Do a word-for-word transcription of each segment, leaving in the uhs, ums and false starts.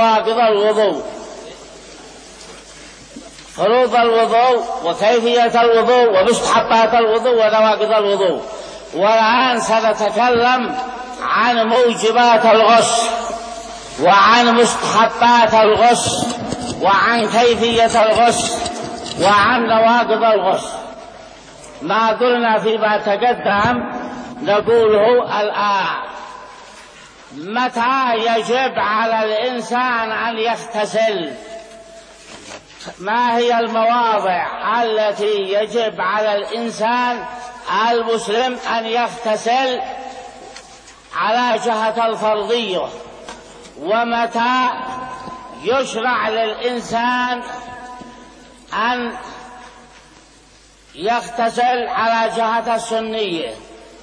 نواقض الوضوء، فروض الوضوء وكيفية الوضوء ومستحبات الوضوء ونواقض الوضوء. والآن سنتكلم عن موجبات الغسل وعن مستحبات الغسل وعن كيفية الغسل وعن نواقض الغسل. ما قلنا فيما تقدم نقوله الآن. متى يجب على الإنسان أن يغتسل؟ ما هي المواضع التي يجب على الإنسان المسلم أن يغتسل على جهة الفرضية؟ ومتى يشرع للإنسان أن يغتسل على جهة السنية؟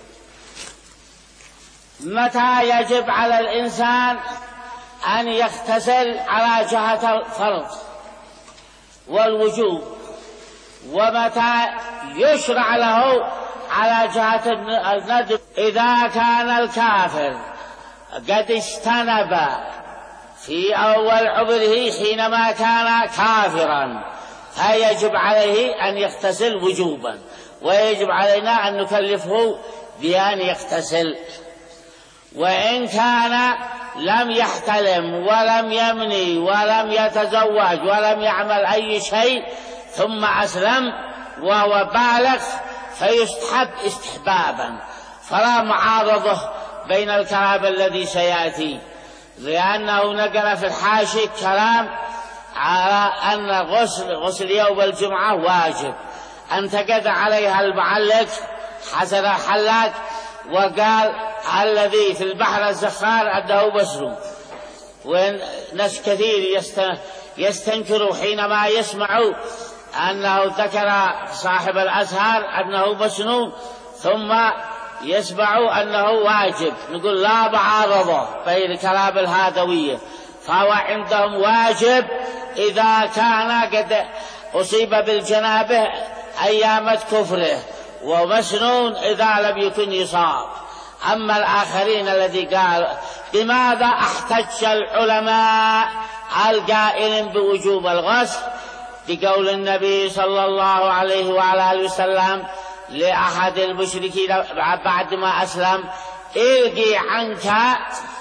متى يجب على الإنسان أن يغتسل على جهة الفرض والوجوب؟ ومتى يشرع له على جهة الندب؟ إذا كان الكافر قد اجتنب في أول عمره حينما كان كافرا فيجب عليه أن يغتسل وجوبا، ويجب علينا أن نكلفه بأن يغتسل. وإن كان لم يحتلم ولم يمني ولم يتزوج ولم يعمل أي شيء ثم أسلم وهو بالغ فيستحب استحبابا، فلا معارضة بين الكلام الذي سيأتي، لأنه نقل في الحاشي كلام على أن غسل غسل يوم الجمعة واجب. انتقد عليها المعلق حسن الحلاق وقال الذي في البحر الزخار أنه مسنون، وناس كثير يستنكروا حينما يسمعوا أنه ذكر صاحب الأزهار أنه مسنون ثم يسمعوا أنه واجب. نقول لا معارضة بين كلام الهادوية، فهو عندهم واجب إذا كان قد أصيب بالجنابة أيام كفره، ومسنون إذا لم يكن يصاب. أما الآخرين الذي قال بماذا احتج العلماء القائلين بوجوب الغسل؟ بقول النبي صلى الله عليه وعلى آله وسلم لأحد المشركين بعد ما أسلم: القي عنك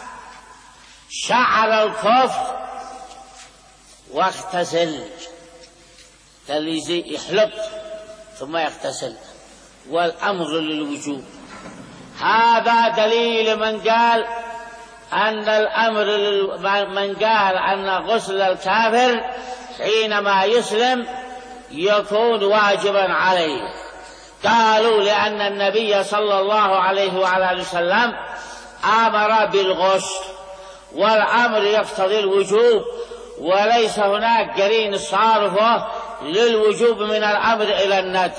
شعر الكفر واغتسل. قال يحلق ثم يغتسل، والأمر للوجوب. هذا دليل من قال أن الأمر من قال أن غسل الكافر حينما يسلم يكون واجبا عليه. قالوا لأن النبي صلى الله عليه وعلى آله وسلم أمر بالغسل، والأمر يقتضي الوجوب، وليس هناك قرين صارفة للوجوب من الأمر إلى الندب.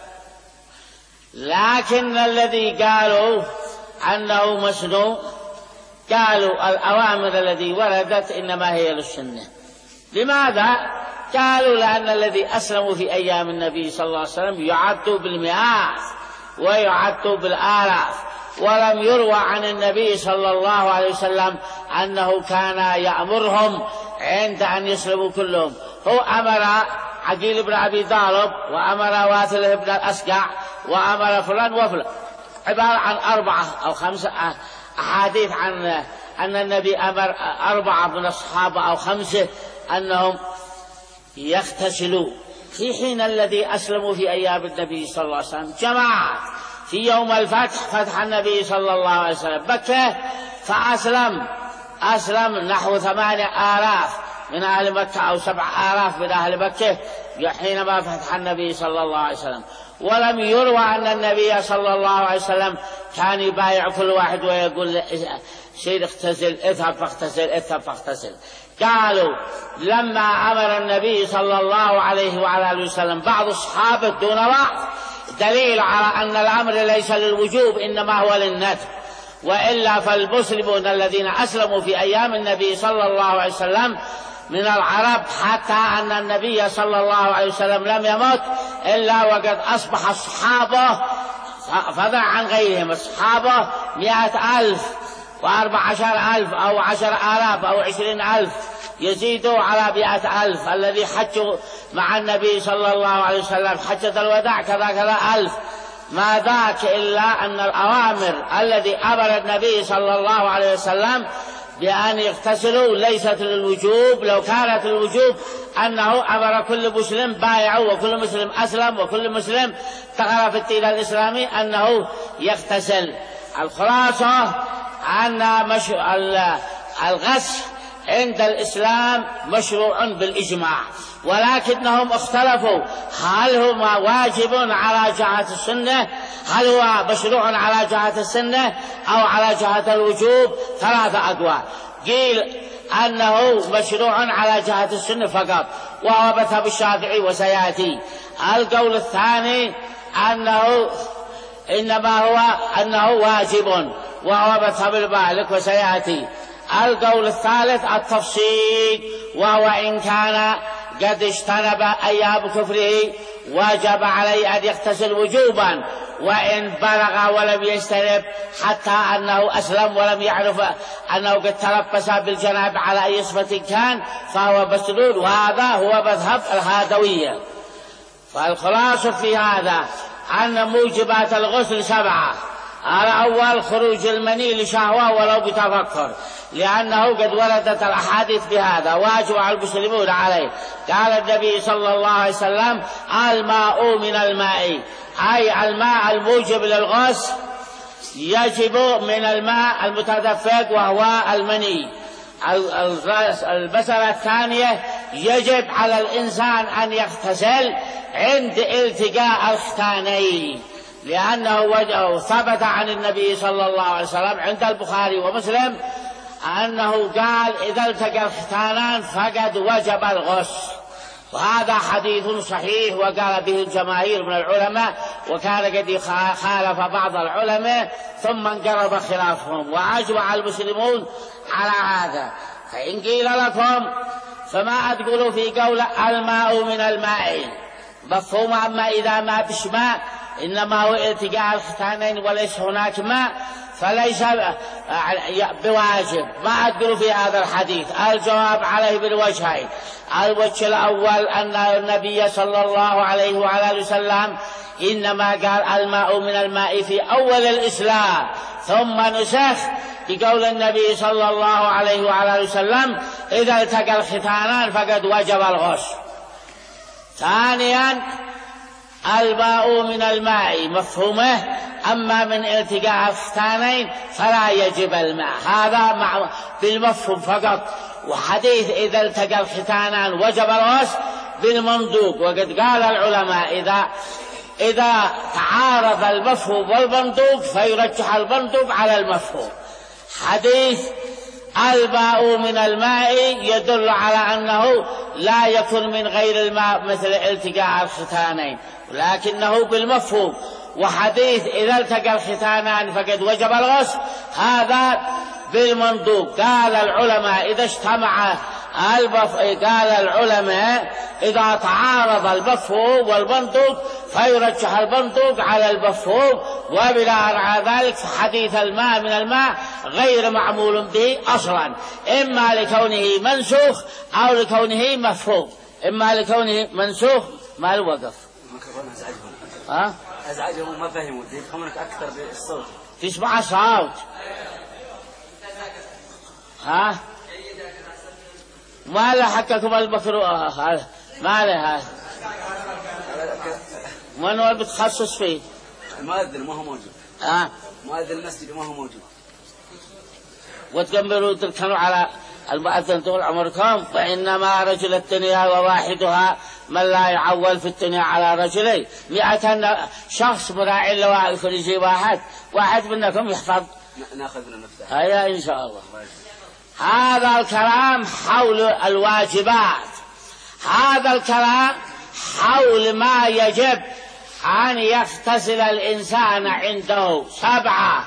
لكن الذي قالوا أنه مسنون قالوا الأوامر التي وردت إنما هي للسنة. لماذا؟ قالوا لأن الذي أسلموا في أيام النبي صلى الله عليه وسلم يعدوا بالمئات ويعدوا بالآلاف، ولم يروى عن النبي صلى الله عليه وسلم أنه كان يأمرهم عند أن يسلموا كلهم. هو أمر عقيل بن أبي طالب، وأمر واثل بن الأسقع، وأمر فلان وفلان، عبارة عن أربعة أو خمسة أحاديث عن أن النبي أمر أربعة من الصحابة أو خمسة أنهم يغتسلوا في حين الذي أسلموا في أيام النبي صلى الله عليه وسلم جماعة. في يوم الفتح فتح النبي صلى الله عليه وسلم مكة فأسلم أسلم نحو ثمانية آلاف من أهل مكة أو سبع آلاف من أهل مكة حينما فتح النبي صلى الله عليه وسلم. ولم يروى أن النبي صلى الله عليه وسلم كان يبايع كل واحد ويقول سير اغتسل اذهب فاغتسل اذهب فاغتسل. قالوا لما أمر النبي صلى الله عليه وعلى آله وسلم بعض الصحابة دون بعض دليل على أن الأمر ليس للوجوب إنما هو للندب. وإلا فالمسلمون الذين أسلموا في أيام النبي صلى الله عليه وسلم من العرب حتى أن النبي صلى الله عليه وسلم لم يمت إلا وقد أصبح الصحابة فضلا عن غيرهم الصحابة مئة ألف وأربع عشر ألف أو عشر آلاف أو عشرين ألف يزيدوا على مئة ألف. الذي حجوا مع النبي صلى الله عليه وسلم حجة الوداع كذا كذا ألف. ما ذاك إلا أن الأوامر الذي أمر النبي صلى الله عليه وسلم بأن يغتسلوا ليست للوجوب. لو كانت الوجوب أنه أمر كل مسلم بايع وكل مسلم أسلم وكل مسلم دخل في الدين الإسلامي أنه يغتسل. الخلاصة أن مش... الغسل عند الإسلام مشروع بالإجماع، ولكنهم اختلفوا هل هو واجب على جهة السنة، هل هو مشروع على جهة السنة أو على جهة الوجوب. ثلاثة أقوال. قيل أنه مشروع على جهة السنة فقط وهو مذهب الشافعي وسيأتي. القول الثاني أنه إنما هو أنه واجب وهو مذهب المالك وسيأتي. القول الثالث التفصيل وهو إن كان قد اجتنب أيام كفره وجب عليه أن يغتسل وجوبا، وإن بلغ ولم يجتنب حتى أنه أسلم ولم يعرف أنه قد تلبس بالجناب على أي صفة كان فهو مسلول، وهذا هو مذهب الهادوية. فالخلاصة في هذا أن موجبات الغسل سبعة. الأول خروج المني لشهوة ولو بتفكر، لأنه قد وردت الأحاديث بهذا واجب على المسلمون عليه. قال النبي صلى الله عليه وسلم الماء من الماء، أي الماء الموجب للغسل يجب من الماء المتدفق وهو المني. المسألة الثانية يجب على الإنسان أن يغتسل عند التقاء الختانين، لأنه ثبت عن النبي صلى الله عليه وسلم عند البخاري ومسلم أنه قال إذا التقى الختانان فقد وجب الغسل، وهذا حديث صحيح وقال به الجماهير من العلماء، وكان قد خالف بعض العلماء ثم انقرض خلافهم وأجمع المسلمون على هذا. فإن قيل لكم فما تقولوا في قول الماء من الماء مفهوم، أما إذا ما بش ماء إنما هو التقاء الختانين وليس هناك ماء فليس بواجب. ما أقول في هذا الحديث. الجواب عليه بالوجهين. الوجه الأول أن النبي صلى الله عليه وعلى وسلم إنما قال الماء من الماء في أول الإسلام، ثم نسخ بقول النبي صلى الله عليه وعلى وسلم إذا التقى الختانان فقد وجب الغسل. ثانيا الماء من الماء مفهومه، أما من التقاء الختانين فلا يجب الماء، هذا مع بالمفهوم فقط. وحديث إذا التقى الختانان وجب الغسل بالمندوب، وقد قال العلماء إذا إذا تعارض المفهوم والمندوب فيرجح المندوب على المفهوم. حديث الماء من الماء يدل على أنه لا يكون من غير الماء مثل التقاء الختانين، لكنه بالمفهوم. وحديث إذا التقى الختانان فقد وجب الغسل هذا بالمندوب. قال العلماء إذا اجتمع البف... قال العلماء إذا تعارض المفهوم والمندوب فيرجح المندوب على المفهوم، وبناء على ذلك حديث الماء من الماء غير معمول به أصلا، إما لكونه منسوخ أو لكونه مفهوم. إما لكونه منسوخ ما الوقف ها أزعجهم ما فهموا يفهمونك أكثر بالصوت، تسمع الصوت ها ما له حقكم المكروه هذا ما له هذا من هو بتخصص فيه؟ المؤذن ما هو موجود. ها مؤذن المسجد ما هو موجود. وتقبلوا تركنوا على المؤذن طول عمركم، فإنما رجل الدنيا وواحدها من لا يعول في الدنيا على رجلين. مئة شخص مراعي لواء يكون يجي واحد واحد منكم يحفظ ناخذ من نفسه. هيا إن شاء الله. هذا الكلام حول الواجبات، هذا الكلام حول ما يجب أن يغتسل الإنسان عنده سبعة،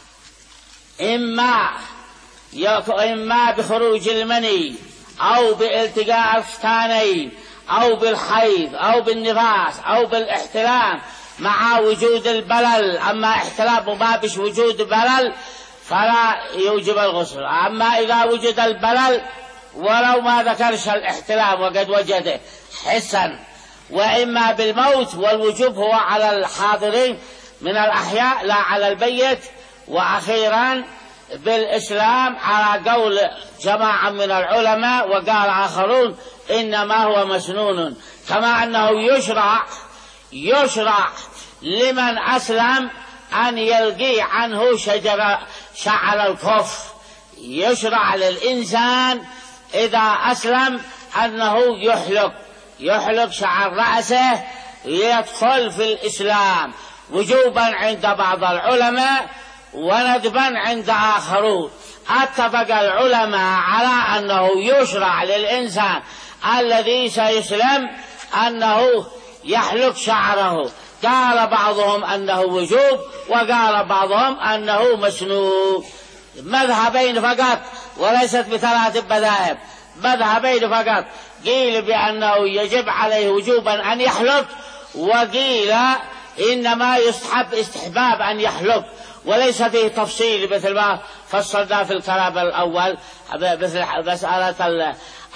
إما إما بخروج المني أو بالتقاء الختانين أو بالحيض أو بالنفاس أو بالاحتلام مع وجود البلل. أما احتلام ما بش وجود بلل فلا يوجب الغسل. أما إذا وجد البلل ولو ما ذكرش الاحتلام وقد وجده حسا، وإما بالموت، والوجوب هو على الحاضرين من الأحياء لا على البيت. وأخيرا بالإسلام على قول جماعة من العلماء، وقال آخرون إنما هو مسنون، كما أنه يشرع يشرع لمن أسلم أن يلقي عنه شجر شعر الكف. يشرع للإنسان إذا أسلم أنه يحلق يحلق شعر رأسه يدخل في الإسلام، وجوبا عند بعض العلماء وندبا عند آخرون. اتفق العلماء على أنه يشرع للإنسان الذي سيسلم أنه يحلق شعره. قال بعضهم أنه وجوب، وقال بعضهم أنه مسنون. مذهبين فقط وليست بثلاث مذاهب، مذهبين فقط. قيل بأنه يجب عليه وجوبا أن يحلق، وقيل إنما يستحب استحباب أن يحلق، وليس فيه تفصيل مثل ما فصلنا في الكلام الأول مثل مسألة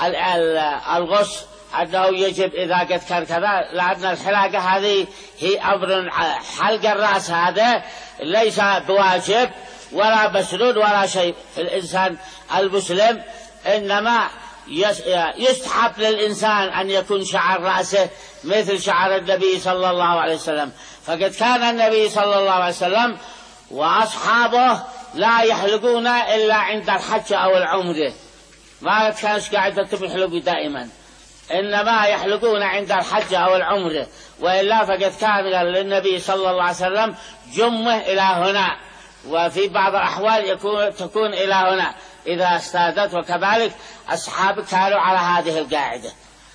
الغسل أنه يجب إذا قد كان كذا، لأن الحلاقة هذه هي أمر، حلق الرأس هذا ليس بواجب ولا مسنون ولا شيء في الإنسان المسلم، إنما يستحب للإنسان أن يكون شعر رأسه مثل شعر النبي صلى الله عليه وسلم. فقد كان النبي صلى الله عليه وسلم وأصحابه لا يحلقون إلا عند الحج أو العمرة، ما كانش قاعدة يحلقوا دائما، إنما يحلقون عند الحج أو العمرة. وإلا فقد كان للنبي صلى الله عليه وسلم جمه إلى هنا، وفي بعض الأحوال يكون تكون إلى هنا إذا استادت، وكذلك أصحاب كانوا على هذه القاعدة.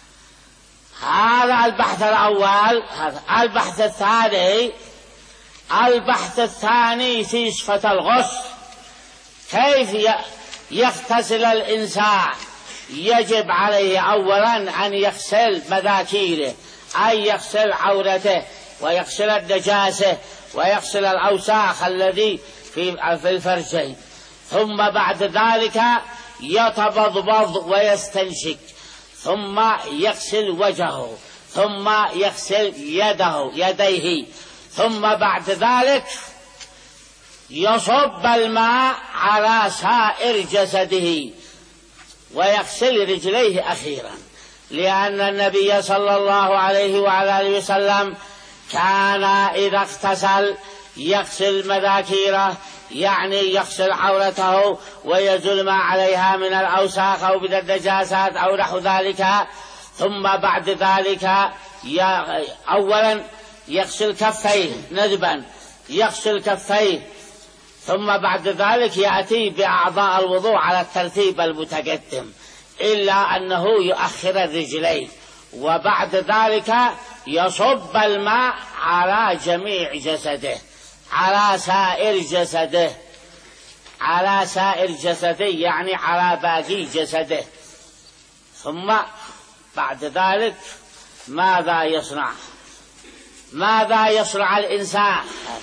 هذا البحث الأول. البحث الثاني البحث الثاني في صفة الغسل، كيف يغتسل الإنسان. يجب عليه أولا أن يغسل مذاكيره، أي يغسل عورته ويغسل النجاسة ويغسل الأوساخ الذي في الفرجين، ثم بعد ذلك يتبضبض ويستنشق، ثم يغسل وجهه، ثم يغسل يده يديه، ثم بعد ذلك يصب الماء على سائر جسده ويغسل رجليه أخيرا، لأن النبي صلى الله عليه وعلى آله وسلم كان إذا اغتسل يغسل مذاكيره، يعني يغسل عورته ويزل ما عليها من الأوساخ أو من النجاسات أو نحو ذلك. ثم بعد ذلك أولا يغسل كفيه ندبا، يغسل كفيه، ثم بعد ذلك يأتي بأعضاء الوضوء على الترتيب المتقدم، إلا أنه يؤخر الرجلين، وبعد ذلك يصب الماء على جميع جسده، على سائر جسده، على سائر جسده يعني على باقي جسده. ثم بعد ذلك ماذا يصنع؟ ماذا يصنع الإنسان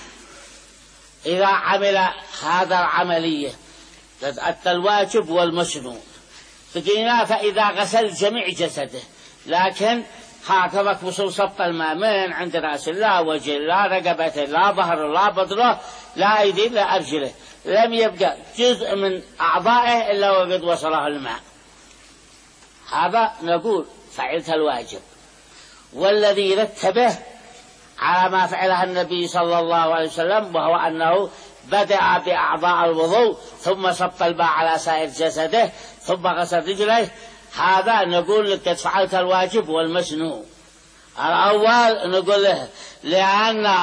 إذا عمل هذا العملية؟ قد أتى الواجب والمسنون. فقينا فإذا غسل جميع جسده، لكن هكذا بصوص صف الماء من عند رأس لا وجه لا رقبته لا ظهر لا بطنه لا أيديه لا أرجله، لم يبقى جزء من أعضائه إلا وقد وصله الماء، هذا نقول فعلت الواجب. والذي رتبه على ما فعله النبي صلى الله عليه وسلم، وهو أنه بدأ بأعضاء الوضوء ثم صب الماء على سائر جسده ثم غسل رجليه، هذا نقول لك قد فعلت الواجب والمسنون. الأول نقول له لأن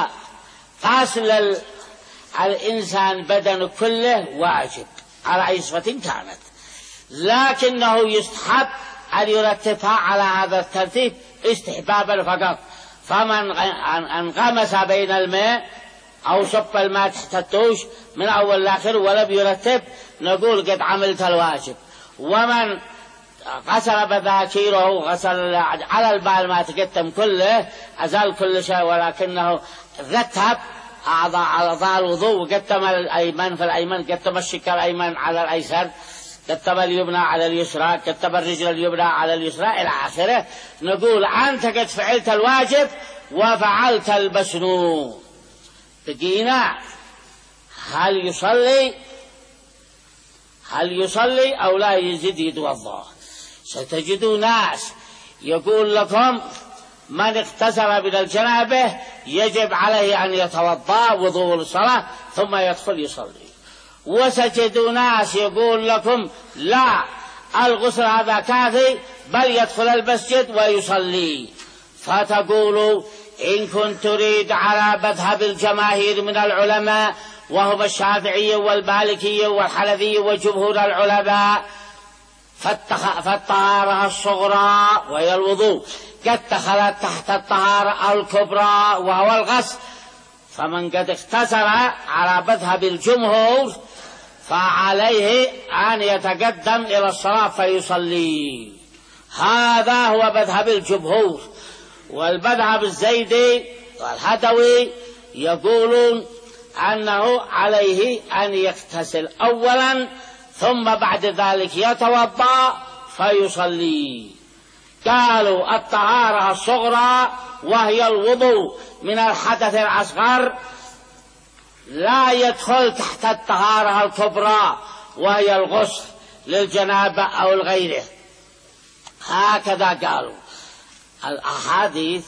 غسل الإنسان بدن كله واجب على أي صفة كانت، لكنه يستحب أن يرتبها على هذا الترتيب استحبابا فقط. فمن انغمس بين الماء أو صب الماء تحت الدوش من أول لآخر ولم يرتب، نقول قد عملت الواجب. ومن غسل مذاكيره غسل على البال ما تقدم كله أزال كل شيء، ولكنه رتب أعضاء أعضاء الوضوء وقدم الأيمن في الأيمن، قدم الشق الأيمن على الأيسر، كتب اليمنى على اليسرى، كتب الرجل اليمنى على اليسرى إلى آخره، نقول أنت قد فعلت الواجب وفعلت المسنون. بقينا هل يصلي هل يصلي أو لا يزيد يتوضأ؟ ستجدوا ناس يقول لكم من اغتسل من الجنابة يجب عليه أن يتوضأ وضوء الصلاة ثم يدخل يصلي، وستجدوا ناس يقول لكم لا، الغسل هذا كافي بل يدخل المسجد ويصلي. فتقولوا إن كنت تريد على مذهب الجماهير من العلماء وهم الشافعية والمالكية والحنفية وجمهور العلماء فالطهارة الصغرى وهي الوضوء قد دخلت تحت الطهارة الكبرى وهو الغسل، فمن قد اغتسل على مذهب الجمهور فعليه أن يتقدم إلى الصلاة فيصلي. هذا هو مذهب الجمهور. والمذهب الزيدي والهدوي يقولون أنه عليه أن يغتسل أولا ثم بعد ذلك يتوضأ فيصلي. قالوا الطهارة الصغرى وهي الوضوء من الحدث الأصغر لا يدخل تحت الطهارة الكبرى وهي الغسل للجنابة أو الغيره، هكذا قالوا. الأحاديث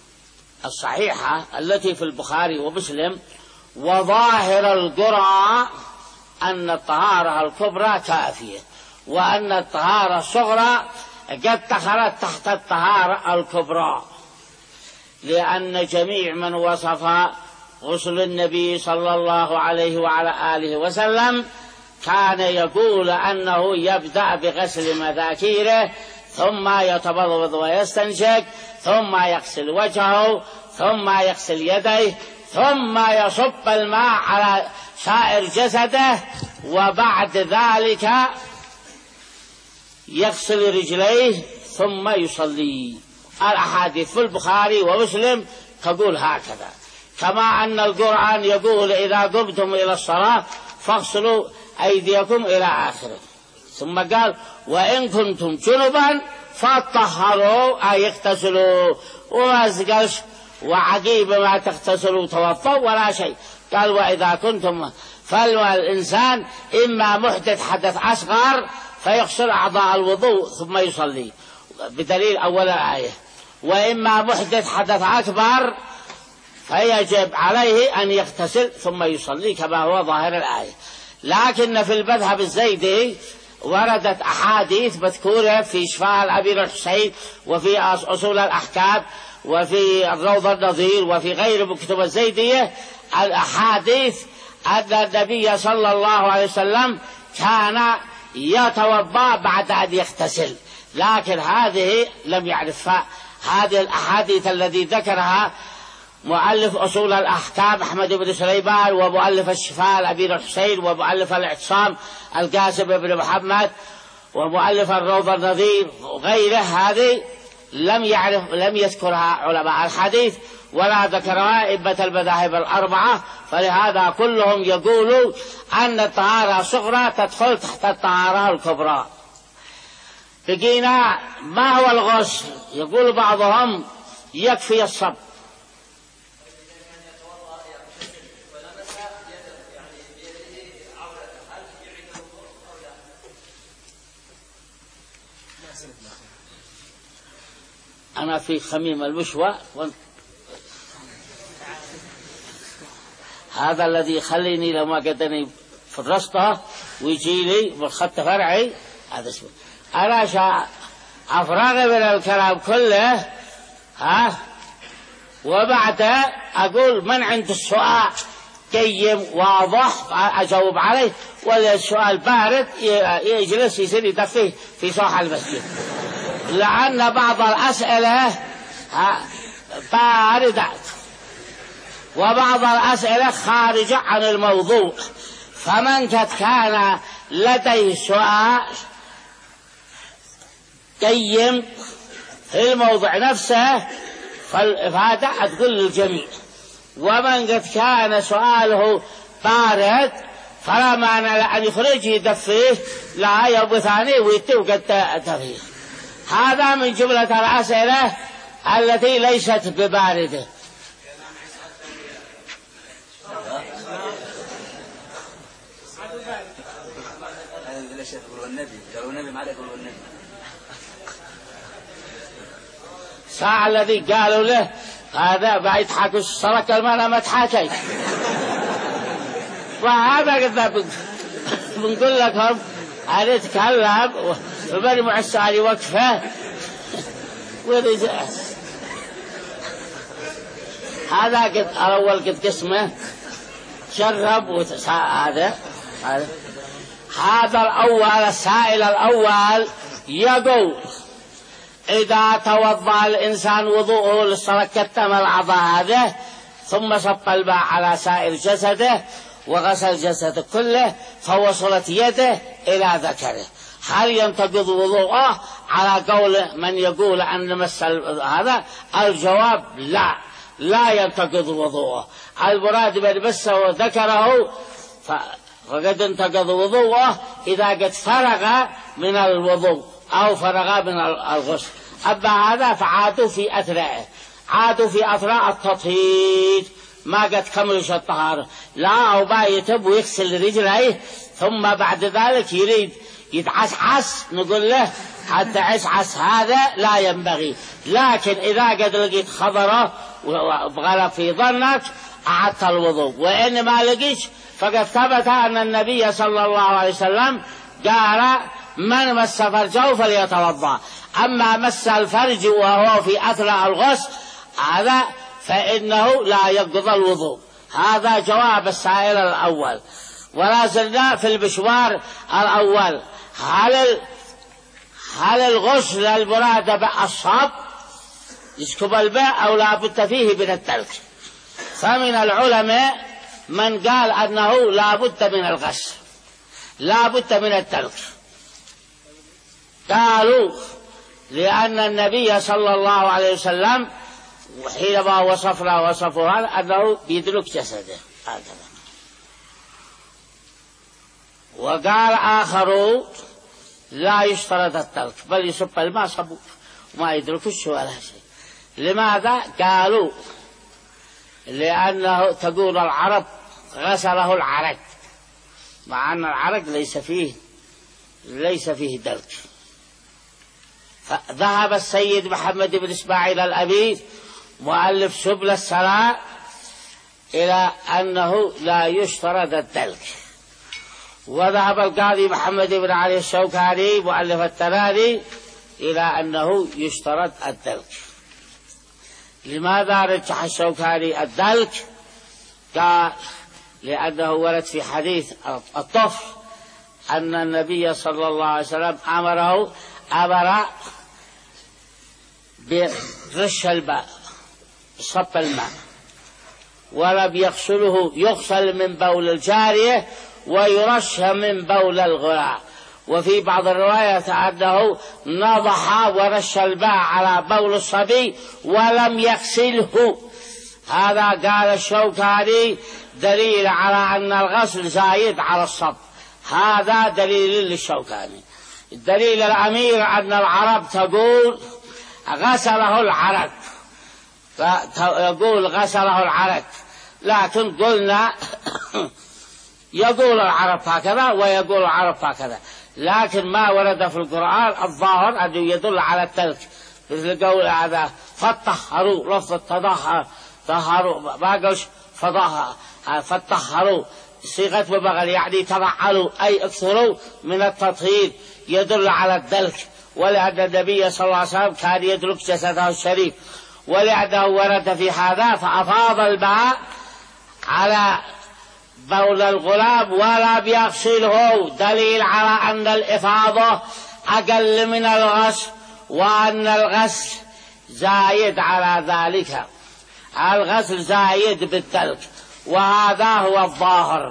الصحيحة التي في البخاري ومسلم وظاهر القرآن أن الطهارة الكبرى كافية، وأن الطهارة الصغرى قد دخلت تحت الطهارة الكبرى، لأن جميع من وصف غسل النبي صلى الله عليه وعلى آله وسلم كان يقول أنه يبدأ بغسل مذاكيره ثم يتمضمض ويستنشق ثم يغسل وجهه ثم يغسل يديه ثم يصب الماء على سائر جسده وبعد ذلك يغسل رجليه ثم يصلي. الأحاديث في البخاري ومسلم تقول هكذا، كما أن القرآن يقول إذا قمتم إلى الصلاة فاغسلوا أيديكم إلى آخره، ثم قال وإن كنتم جنبا فطهروا أي اغتسلوا، وما قالش وعقيب ما تغتسلوا توضوا ولا شيء، قال وإذا كنتم، فالإنسان إما محدث حدث أصغر فيغسل أعضاء الوضوء ثم يصلي بدليل أول آية، وإما محدث حدث أكبر فيجب عليه أن يغتسل ثم يصلي كما هو ظاهر الآية. لكن في المذهب الزيدي وردت أحاديث مذكورة في شفاء الأمير الحسين وفي أصول الأحكام وفي الروض النظير وفي غير كتب الزيدية الأحاديث أن النبي صلى الله عليه وسلم كان يتوضأ بعد أن يغتسل، لكن هذه لم يعرفها. هذه الأحاديث التي ذكرها مؤلف أصول الأحكام أحمد بن سليمان ومؤلف الشفاء الأمير الحسين ومؤلف الاعتصام القاسم بن محمد ومؤلف الروض النظير وغيره، هذه لم يعرف لم يذكرها علماء الحديث ولا ذكرها أئمة المذاهب الأربعة، فلهذا كلهم يقولوا أن الطهارة الصغرى تدخل تحت الطهارة الكبرى. بقينا ما هو الغسل؟ يقول بعضهم يكفي الصب. أنا في خميم المشوى هذا الذي يخليني لما قدني في الرسطة ويجي لي بالخط فرعي هذا اسمه. أنا شاء أفرغ من الكلام كله ها، وبعد أقول من عنده السؤال قيم واضح أجاوب عليه، ولا السؤال بارد يجلس يصير يدفيه في ساحة المسجد، لأن بعض الأسئلة باردة وبعض الأسئلة خارجة عن الموضوع، فمن قد كان لديه سؤال قيم في الموضوع نفسه فالإفادة تقول للجميع، ومن قد كان سؤاله بارد فلا معنى أن يخرج يدفيه لا يوم ثاني ويتوقع تفيه. هذا من جملة الأسئلة التي ليست بباردة. ساعة الذي قالوا له هذا بيضحك السرك المرأة ما تحاكي. وهذا قد بنقول لكم أن يتكلم وبني معسى وقفه ورجع. هذا قد الأول قد قسمه شرب وتساء. هذا هذا الأول السائل الأول يقول إذا توضأ الإنسان وضوءه للصلاة كتم الأعضاء هذه ثم صب الماء على سائر جسده وغسل جسده كله فوصلت يده إلى ذكره، هل ينتقض وضوءه على قول من يقول أن مس هذا؟ الجواب لا، لا ينتقض وضوءه. المراد من مسه ذكره فقد انتقض وضوءه إذا قد فرغ من الوضوء أو فرغ من الغسل. أما هذا فعادوا في أثناءه، عادوا في أثناء التطهير ما قد كملوا الطهارة، لا أو ما يتب ويغسل رجليه ثم بعد ذلك يريد يتعسعس نقول له حتى عسعس هذا لا ينبغي. لكن إذا قد لقيت خبره وغلط في ظنك أعدت الوضوء، وإن ما لقيت فقد ثبت أن النبي صلى الله عليه وسلم قال من مس فرجه فليتوضأ. أما مس الفرج وهو في أثناء الغسل هذا فإنه لا ينقض الوضوء. هذا جواب السائل الأول. ولا زلنا في المشوار الأول، هل هل الغسل المراد بالصب يسكب الماء أو لا بد فيه من التلك؟ فمن العلماء من قال أنه لا بد من الغسل، لا بد من التلك. قالوا لأن النبي صلى الله عليه وسلم حينما وصفنا وصفه هذا أنه يدلك جسده هكذا. وقال آخرون لا يشترط التلك بل يصب الماء صبوه وما يدركش ولا شيء. لماذا؟ قالوا لأنه تقول العرب غسله العرق، مع أن العرق ليس فيه ليس فيه دلك. فذهب السيد محمد بن إسماعيل الأمير مؤلف سبل السلام إلى أنه لا يشترط الدلك. وذهب القاضي محمد بن علي الشوكاني مؤلف التنادي إلى أنه يشترط الدلك. لماذا رجح الشوكاني الدلك؟ قال لأنه ورد في حديث الطفل أن النبي صلى الله عليه وسلم أمره أمر برش الماء صب الماء ولم يغسله، يغسل من بول الجارية ويرش من بول الغلام. وفي بعض الروايات أنه نضح ورش الماء على بول الصبي ولم يغسله. هذا قال الشوكاني دليل على أن الغسل زايد على الصب. هذا دليل للشوكاني. الدليل الأمير أن العرب تقول غسله العرق، فيقول غسله العرق، لكن قلنا يقول العرب هكذا ويقول العرب هكذا، لكن ما ورد في القرآن الظاهر أنه يدل على التلك، مثل قول هذا فطهروا، لفظ التطهر طهروا ما قالش فطهر فطهروا صيغة مبالغة يعني تفعلوا أي اكثروا من التطهير، يدل على الدلك. ولأن النبي صلى الله عليه وسلم كان يدلك جسده الشريف، ولأنه ورد في هذا فأفاض الماء على بول الغلام ولم يغسله، دليل على أن الإفاضة أقل من الغسل وأن الغسل زايد على ذلك، الغسل زايد بالدلك، وهذا هو الظاهر.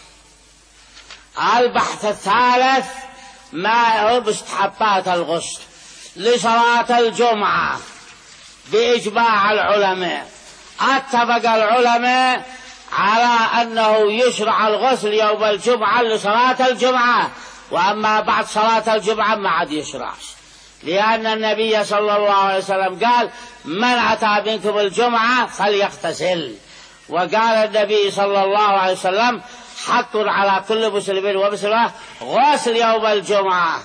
البحث الثالث ما هو مستحبات الغسل لصلاة الجمعة بإجماع العلماء. اتفق العلماء على أنه يشرع الغسل يوم الجمعة لصلاة الجمعة، وأما بعد صلاة الجمعة ما عاد يشرع، لأن النبي صلى الله عليه وسلم قال: من أتى منكم الجمعة فليغتسل. وقال النبي صلى الله عليه وسلم: حق على كل مسلم ومسلمة غسل يوم الجمعة.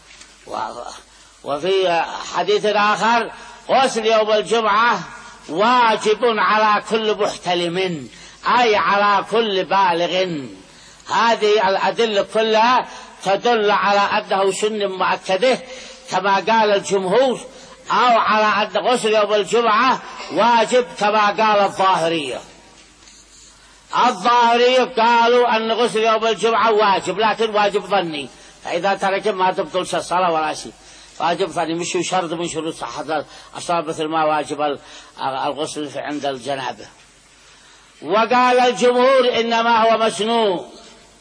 وفي حديث آخر: غسل يوم الجمعة واجب على كل محتلم، أي على كل بالغ. هذه الأدلة كلها تدل على أنه سنة مؤكدة كما قال الجمهور، أو على أن غسل يوم الجمعة واجب كما قال الظاهرية. الظاهرية قالوا أن غسل يوم الجمعة واجب، لكن واجب ظني، فإذا ترك ما تبطل الصلاة ولا شيء، واجب ظني مش شرط من شروط صحة الصلاة، مثل ما واجب الغسل عند الجنابة. وقال الجمهور إنما هو مسنون.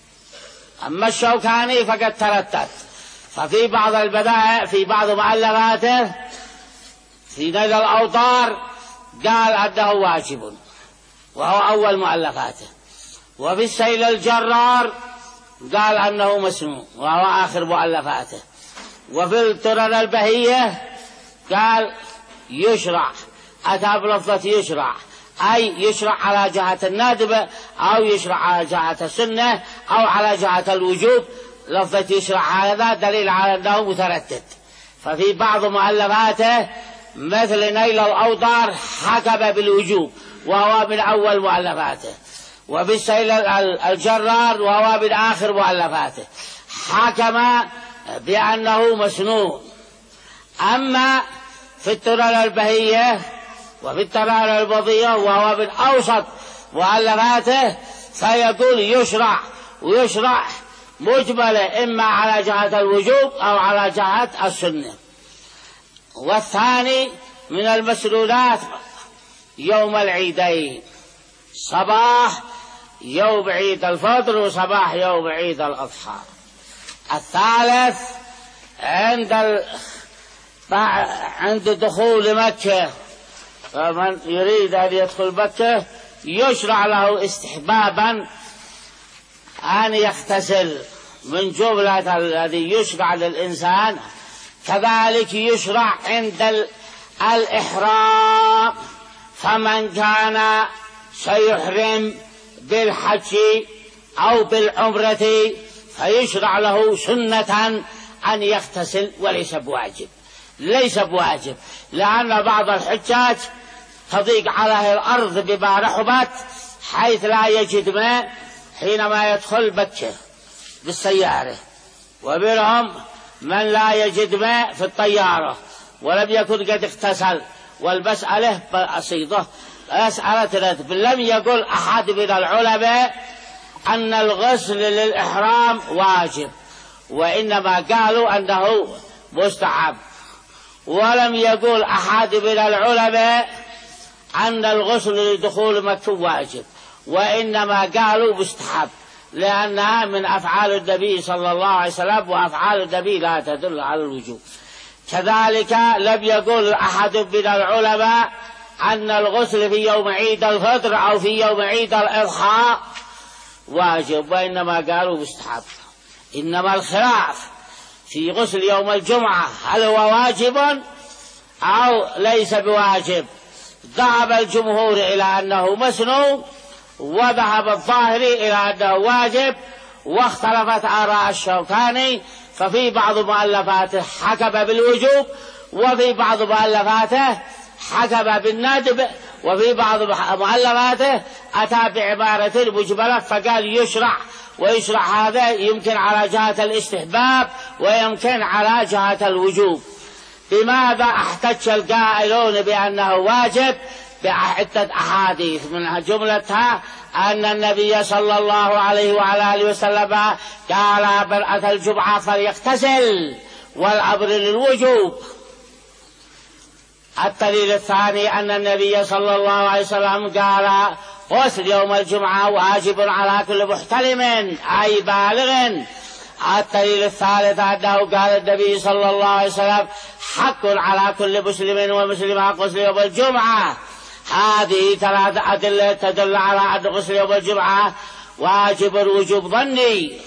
أما الشوكاني فقد تردد، ففي بعض البدائع في بعض مؤلفاته في نيل الأوطار قال أنه واجب، وهو أول مؤلفاته. وفي السيل الجرار قال أنه مسنون، وهو آخر مؤلفاته. وفي الترن البهية قال يشرع، أتى بلفظة يشرع، أي يشرع على جهة الندب، أو يشرع على جهة السنة، أو على جهة الوجوب. لفظة يشرع هذا دليل على أنه متردد. ففي بعض مؤلفاته مثل نيل الأوطار حكم بالوجوب، وهو من أول مؤلفاته. وفي السيل الجرار وهو من آخر مؤلفاته حكم بأنه مسنون. أما في الترن البهية وفي الترن البضية وهو من أوسط مؤلفاته فيقول يشرع، ويشرع مجملة إما على جهة الوجوب أو على جهة السنة. والثاني من المسنونات يوم العيدين، صباح يوم عيد الفطر وصباح يوم عيد الأضحى. الثالث عند ال... عند دخول مكة، فمن يريد أن يدخل مكة يشرع له استحبابا أن يغتسل من جملة الذي يشرع للإنسان. كذلك يشرع عند الإحرام، فمن كان سيحرم بالحج أو بالعمرة فيشرع له سنة أن يغتسل، وليس بواجب، ليس بواجب، لأن بعض الحجاج تضيق عليه الأرض بما رحبت حيث لا يجد ماء حينما يدخل مكة بالسيارة، ومنهم من لا يجد ماء في الطيارة ولم يكن قد اغتسل. والمسألة بسيطة، مسألة ندب. لم يقل أحد من العلماء أن الغسل للإحرام واجب، وإنما قالوا أنه مستحب. ولم يقول أحد من العلماء أن الغسل لدخول مكة واجب، وإنما قالوا مستحب، لأنها من أفعال النبي صلى الله عليه وسلم، وأفعال النبي لا تدل على الوجوب. كذلك لم يقول أحد من العلماء أن الغسل في يوم عيد الفطر أو في يوم عيد الأضحى واجب، وإنما قالوا مستحب. إنما الخلاف في غسل يوم الجمعة، هل هو واجب أو ليس بواجب؟ ذهب الجمهور إلى أنه مسنون، وذهب الظاهري إلى أنه واجب، واختلفت آراء الشوكاني، ففي بعض مؤلفاته حكم بالوجوب، وفي بعض مؤلفاته حكم بالندب، وفي بعض مؤلفاته أتى بعبارة مجملة فقال يشرع. ويشرع هذا يمكن على جهة الاستحباب ويمكن على جهة الوجوب. بماذا احتج القائلون بأنه واجب؟ بعدة أحاديث، منها جملتها أن النبي صلى الله عليه وعلى آله وسلم قال من أتى الجمعة فليغتسل، والأمر للوجوب. الدليل الثاني أن النبي صلى الله عليه وسلم قال غسل يوم الجمعة واجب على كل محتلم أي بالغ. الدليل الثالث أنه قال النبي صلى الله عليه وسلم حق على كل مسلم ومسلمة غسل يوم الجمعة. هذه ثلاث أدلة تدل على أن غسل يوم الجمعة واجب وجوب ظني.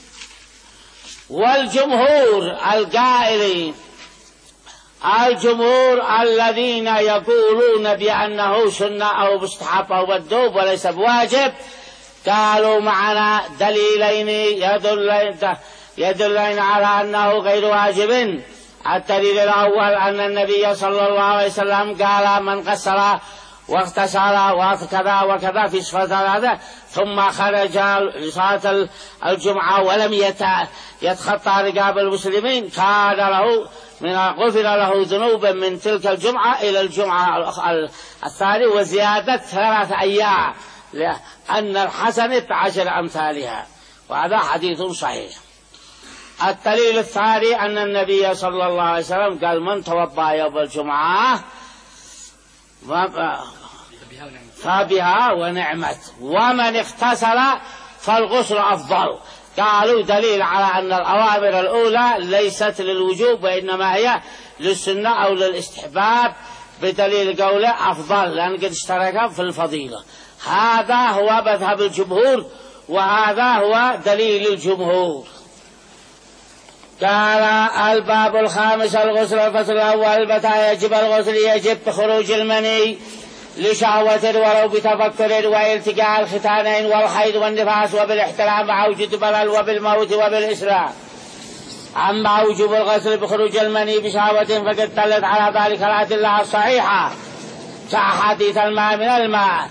والجمهور القائلين الجمهور الذين يقولون بأنه سنة أو مستحب أو مندوب وليس بواجب قالوا معنا دليلين يدلين, يدلين على أنه غير واجب. الدليل الأول أن النبي صلى الله عليه وسلم قال من غسل واغتسل وكذا وكذا في صفة هذا ثم خرج لصلاة الجمعة ولم يتخطى رقاب المسلمين كان له من غفر له ذنوبا من تلك الجمعة إلى الجمعة الثانية وزيادة ثلاثة أيام لأن الحسنة عشر أمثالها، وهذا حديث صحيح. الدليل الثاني أن النبي صلى الله عليه وسلم قال من توضأ يوم الجمعة فبها ونعمت ومن اغتسل فالغسل أفضل. قالوا دليل على أن الأوامر الأولى ليست للوجوب وإنما هي للسنة أو للاستحباب بدليل قوله أفضل لأن قد اشترك في الفضيلة. هذا هو مذهب الجمهور وهذا هو دليل الجمهور. قال الباب الخامس الغسل. الفصل الأول متى يجب الغسل؟ يجب بخروج المني لشهوة ولو بتفكر والتقاء الختانين والحيض والنفاس وبالاحتلام مع وجود بلل وبالموت وبالإسراء. أما وجوب الغسل بخروج المني بشهوة فقد دلت على ذلك الأدلة الصحيحة كأحاديث الماء من الماء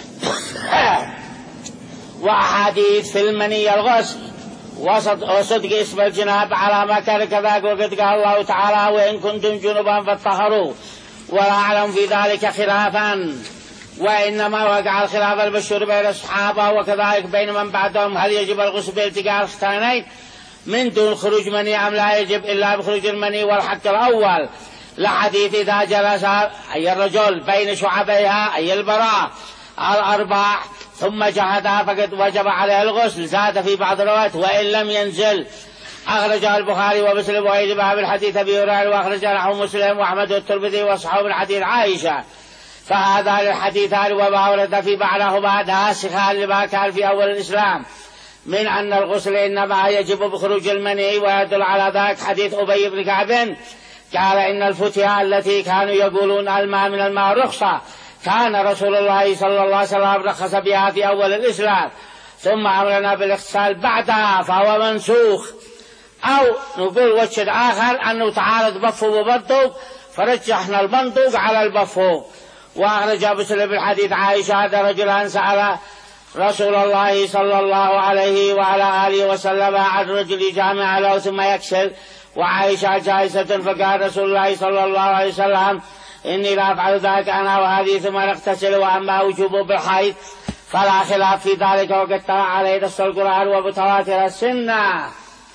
وأحاديث في المني الغسل وصدق اسم الجناب على ما كان كذاك. وقد قال الله تعالى وإن كنتم جنبا فاطهروا ولا أعلم في ذلك خلافا، وإنما وقع الخلاف المشهور بين الصحابة وكذلك بين من بعدهم هل يجب الغسل بالتقاء الختانين من دون خروج مني أم لا يجب إلا بخروج المني. والحق الأول لحديث إذا جلس أي الرجل بين شعبيها أي البراء الأربع ثم جهدها فقد وجب عليه الغسل. زاد في بعض الروايات وإن لم ينزل. أخرجه البخاري ومسلم وغير باب الحديث أبي هريرة وأخرج له مسلم وأحمد والترمذي وأصحاب الحديث عائشة. فهذا الحديثان وما ورد في بعضهما ناسخان لما كان في أول الإسلام من أن الغسل إنما يجب بخروج المني. ويدل على ذلك حديث أبي بن كعب قال إن الفتية التي كانوا يقولون الماء من الماء رخصة كان رسول الله صلى الله عليه وسلم رخص بها في أول الإسلام ثم أمرنا بالاغتسال بعدها فهو منسوخ. أو نقول وجه آخر أنه تعارض بفه وبندوق فرجحنا البندوق على البفه. وأخرج مسلم بالحديث عائشة هذا رجلا سأل رسول الله صلى الله عليه وعلى آله وسلم عن رجل جامع له ثم يكسل وعائشة جالسة فقال رسول الله صلى الله عليه وسلم إني لا أفعل ذلك أنا وهذه ثم نغتسل. وأما وجوبه بالحيض فلا خلاف في ذلك وقد تلا عليه نص القرآن ومتواتر السنة.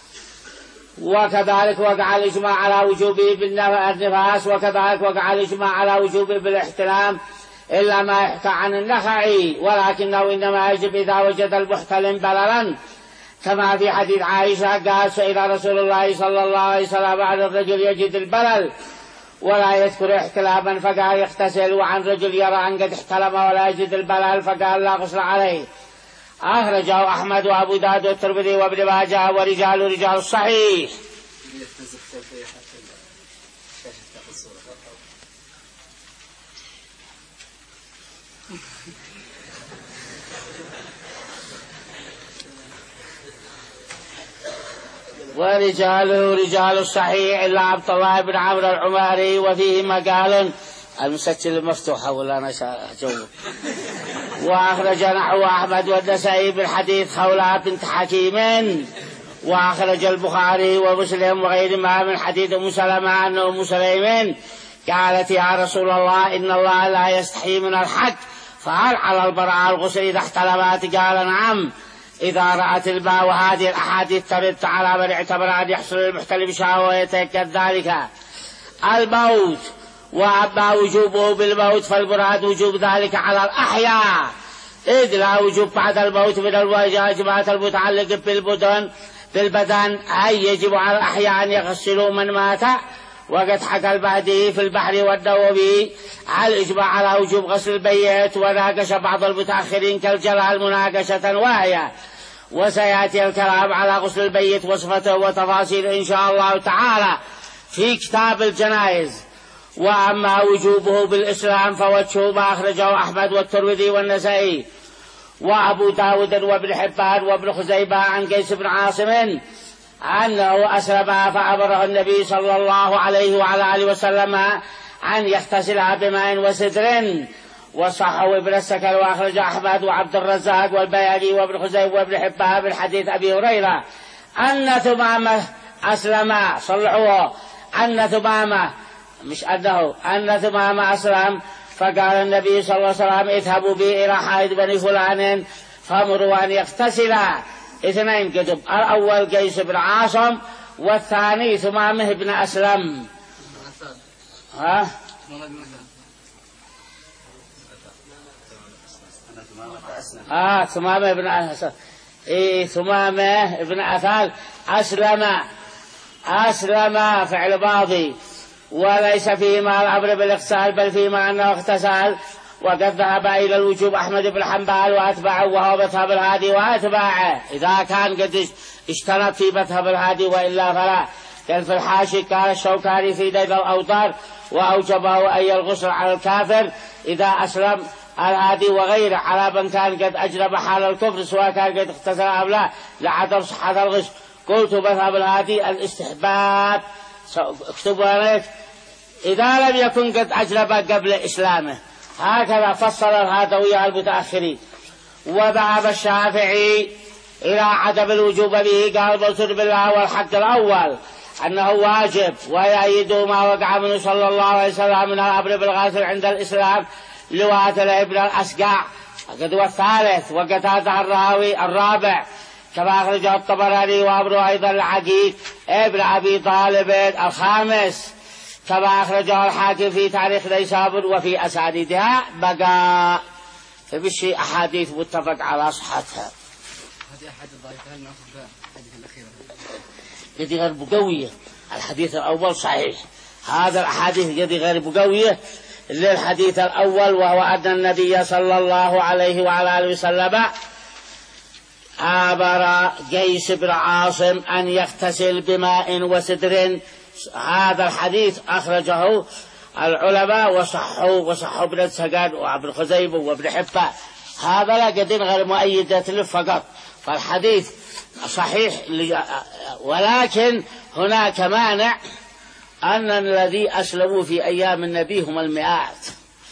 وكذلك وقع الإجماع على وجوبه بالنفاس وكذلك وقع الإجماع على وجوبه بالاحتلام إلا ما يحكى عن النخعي ولكنه إنما يجب إذا وجد المحتلم بللا كما في حديث عائشة قال سئل رسول الله صلى الله عليه وسلم عن الرجل يجد البلل ولا يذكر احتلاما فقال يغتسل وعن رجل يرى أن قد احتلم ولا يجد البلل فقال لا غسل عليه. أخرجه أحمد وأبو داود والترمذي وابن ماجه ورجال رجال الصحيح. ورجاله رجال الصحيح إلا عبد الله بن عمرو العماري وفيه مقال المسجل المفتوح ولا نشاء جوه. وأخرج نحو أحمد والنسائي بالحديث خولة بنت حكيم. وأخرج البخاري ومسلم وغيرهما من حديث أم سلمة عن أم سليم قالت يا رسول الله إن الله لا يستحي من الحق فهل على البراء الغسل إذا احتلمت؟ قال نعم إذا رأت الماء. وهذه الأحاديث ترد على من اعتبر أن يحصل المحتلم شهوة ويتأكد ذلك الموت. وأما وجوبه بالموت فالمراد وجوب ذلك على الأحياء إذ لا وجوب بعد الموت من الواجبات المتعلقة بالبدن بالبدن أي يجب على الأحياء أن يغسلوا من مات. وقد حكى البهدي في البحر والنووي على الإجماع على وجوب غسل البيت، وناقش بعض المتأخرين كالجلال مناقشة واهية. وسيأتي الكلام على غسل البيت وصفته وتفاصيل إن شاء الله تعالى في كتاب الجنائز. وأما وجوبه بالإسلام فوجهه ما أخرجه أحمد والترمذي والنسائي وأبو داود وابن حبان وابن خزيمة عن قيس بن عاصم أنه أسلم فأمره النبي صلى الله عليه وعلى آله وسلم أن يغتسل بماء وسدر. وصححه ابن السكن وأخرج أحمد وعبد الرزاق والبيهقي وابن خزيمة وابن حبان من حديث أبي هريرة أن ثمامة أسلم. صلحوه أن ثمامة مش أنه أن ثمامة أسلم، فقال النبي صلى الله عليه وسلم اذهبوا بي إلى حائط بني فلان فامروا أن يغتسل. اثنين كتب، الأول قيس بن عاصم والثاني ثمامة بن أسلم. ها؟ آه ثمامة بن أسلم. إيه ثمامة بن أثال أسلم. أسلم فعل ماضي، وليس فيما الأمر بالاغتسال بل فيما أنه اغتسل. وقد ذهب إلى الوجوب أحمد بن حنبل وأتبعه وهو مذهب الهادي وأتباعه إذا كان قد اشترط في مذهب الهادي، وإلا فلا. كان في الحاشي قال الشوكاني في نيل الأوطار وأوجبه أي الغسل على الكافر إذا أسلم الهادي وغيره على من كان قد أجرب حال الكفر سواء كان قد اغتسل أو لا لعدم صحة الغسل. قلت مذهب الهادي الاستحباب. اكتبوا عليك إذا لم يكن قد أجرب قبل إسلامه. هكذا فصل الهادوية المتأخرين. وذهب الشافعي إلى عدم الوجوب به، قال بصر بالله والحق الأول أنه واجب، ويأيد ما وقع منه صلى الله عليه وسلم من الأمر بالغسل عند الإسلام لواءة ابن الأسقع وقد هو الثالث، وقتاده الراوي الرابع كما أخرجه الطبراني وأمره أيضا العقيق ابن أبي طالب الخامس كما أخرجه الحاكم في تاريخ نيسابور وفي أسانيدها بقاء. فبشي أحاديث متفق على صحتها. هذه أحاديث ضعيفة، هل نأخذ الحديث الأخيرة؟ هذه غير مقوية. الحديث الأول صحيح، هذا الأحاديث هذه غير مقوية للحديث الأول، وهو أن النبي صلى الله عليه وعلى آله وسلم أمر قيس بن عاصم أن يغتسل بماء وسدر. هذا الحديث أخرجه العلماء وصحوا وصحوا ابن السكن وابن خزيمة وابن حبان. هذا لا قدين غير مؤيدة له فقط، فالحديث صحيح، ولكن هناك مانع أن الذي أسلموا في أيام النبي هم المئات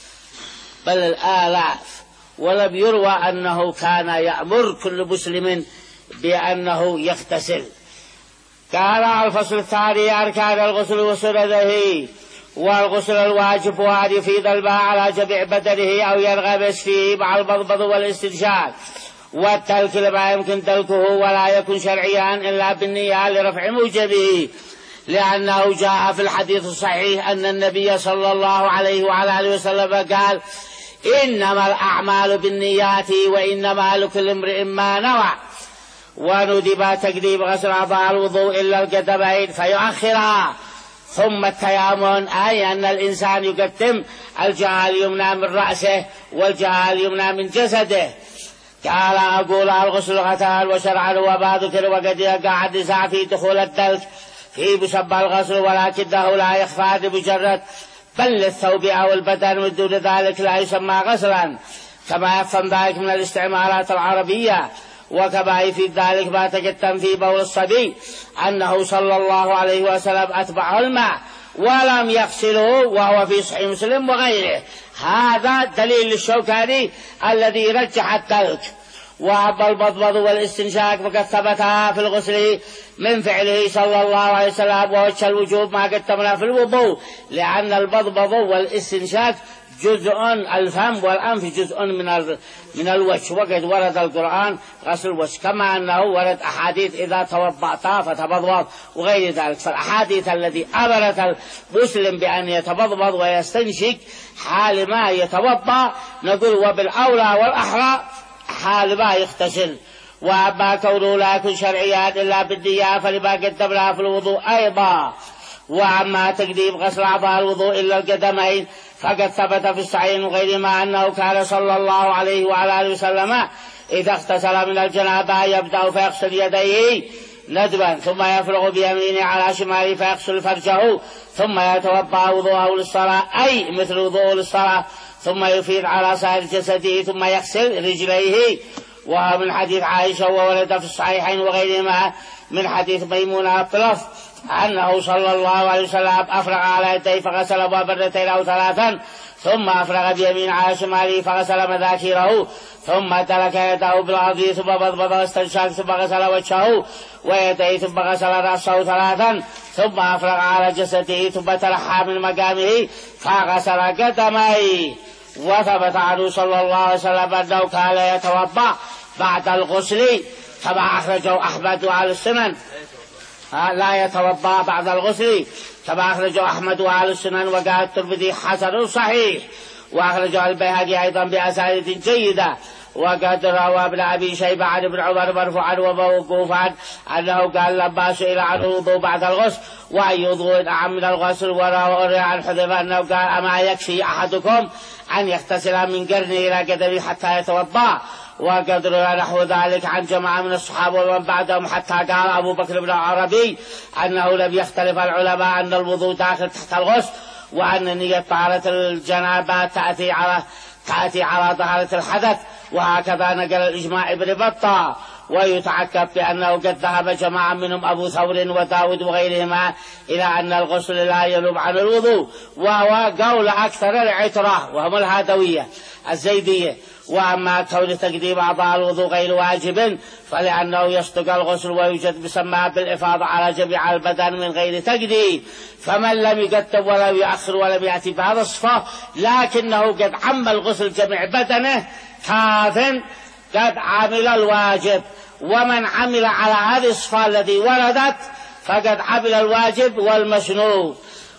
بل الآلاف، ولم يروى أنه كان يأمر كل مسلم بأنه يغتسل. قال الفصل الثاني أركان الغسل وسننه. والغسل الواجب أن يفيض الماء على جميع بدنه أو ينغمس فيه مع المضمض والاستنشاق، والتلك لما يمكن تلكه ولا يكون شرعيا إلا بالنية لرفع موجبه، لأنه جاء في الحديث الصحيح أن النبي صلى الله عليه وعلى آله وسلم قال إنما الأعمال بالنيات وإنما لكل امرئ ما نوى. وندب تقديم غسل أعضاء الوضوء إلا القدمين فيؤخرها، ثم التيامن أي أن الإنسان يقدم الجهة اليمنى من رأسه والجهة اليمنى من جسده. قال أقول الغسل لغتان وشرعا وما ذكر وقد يقع النساء في دخول الدلك في مسمى الغسل، ولكنه لا يخفى بمجرد بل للثوب أو البدن، من دون ذلك لا يسمى غسلا، كما يفهم ذلك من الاستعمالات العربية. وكما يفيد ذلك ما تقدم في بول الصبي أنه صلى الله عليه وسلم أتبعه الماء ولم يغسله، وهو في صحيح مسلم وغيره. هذا دليل الشوكاني الذي رجح الدلك. وأما المضمض والاستنشاق فقد ثبتها في الغسل من فعله صلى الله عليه وسلم، ووجه الوجوب ما قدمنا في الوضوء، لأن المضمض والاستنشاق جزء الفم والأنف جزء من من الوجه، وقد ورد القرآن غسل الوجه، كما أنه ورد أحاديث إذا توضأت فتمضمض وغير ذلك. فالأحاديث التي أمرت المسلم بأن يتمضمض ويستنشق حال ما يتوضأ نقول وبالأولى والأحرى حال ما يغتسل. وأما كونه لا يكون شرعيا إلا بالنية فلما قدمنا في الوضوء أيضا. وأما تقديم غسل أعضاء الوضوء إلا القدمين فقد ثبت في الصحيح وغيرهما أنه كان صلى الله عليه وعلى آله وسلم إذا اغتسل من الجنابة يبدأ فيغسل يديه ندبا ثم يفرغ بيمينه على شماله فيغسل فرجه ثم يتوضأ وضوءه للصلاة أي مثل وضوءه للصلاة ثم يفيض على سائر جسده ثم يغسل رجليه. وهو من حديث عائشة وورد في الصحيحين وغيرهما من حديث ميمونة بلفظ أنه صلى الله عليه وسلم أفرغ على يديه فغسل مرتين أو ثلاثا ثم أفرغ بيمين على شماله فغسل مذاكيره ثم ترك يده بالأرض ثم مضمض واستنشق ثم غسل وجهه ويديه ثم غسل رأسه ثلاثا ثم أفرغ على جسده ثم ترحى من مقامه فغسل قدميه. وثبت عنه صلى الله عليه وسلم أنه كان يتوضأ بعد الغسل كما أخرجه أحمد وأهل السنن لا يتوضأ بعد الغسل كما أخرجه أحمد وأهل السنن وقال الترمذي حسن صحيح وأخرجه البيهقي أيضا بأسانيد جيدة. وقد روى ابن أبي شيبة عن ابن عمر مرفوعا وموقوفا أنه قال لما سئل عن الوضوء بعد الغسل وأي وضوء أعم من الغسل وروى عن حذيفة أنه قال أما يكفي أحدكم أن يغتسل من قرنه إلى قدمه حتى يتوضأ. وقد روى نحو ذلك عن جماعة من الصحابة ومن بعدهم حتى قال أبو بكر بن العربي أنه لم يختلف العلماء أن الوضوء داخل تحت الغسل وأن نية طهارة الجنابة تأتي على تأتي على طهارة الحدث. وهكذا نقل الإجماع ابن بطة. ويتعكب بأنه قد ذهب جماعة منهم أبو ثور وداود وغيرهما إلى أن الغسل لا ينوب عن الوضوء وهو قول أكثر العترة وهم الهادوية الزيدية. وأما كون تقديم أعضاء الوضوء غير واجب فلأنه يصدق الغسل ويوجد مسمى بالإفاضة على جميع البدن من غير تقديم فمن لم يقدم ولم يؤخر ولم يأتي بهذا الصفة لكنه قد عم الغسل جميع بدنه كاف قد عمل الواجب. ومن عمل على هذه الصفة التي وردت فقد عمل الواجب والمسنون.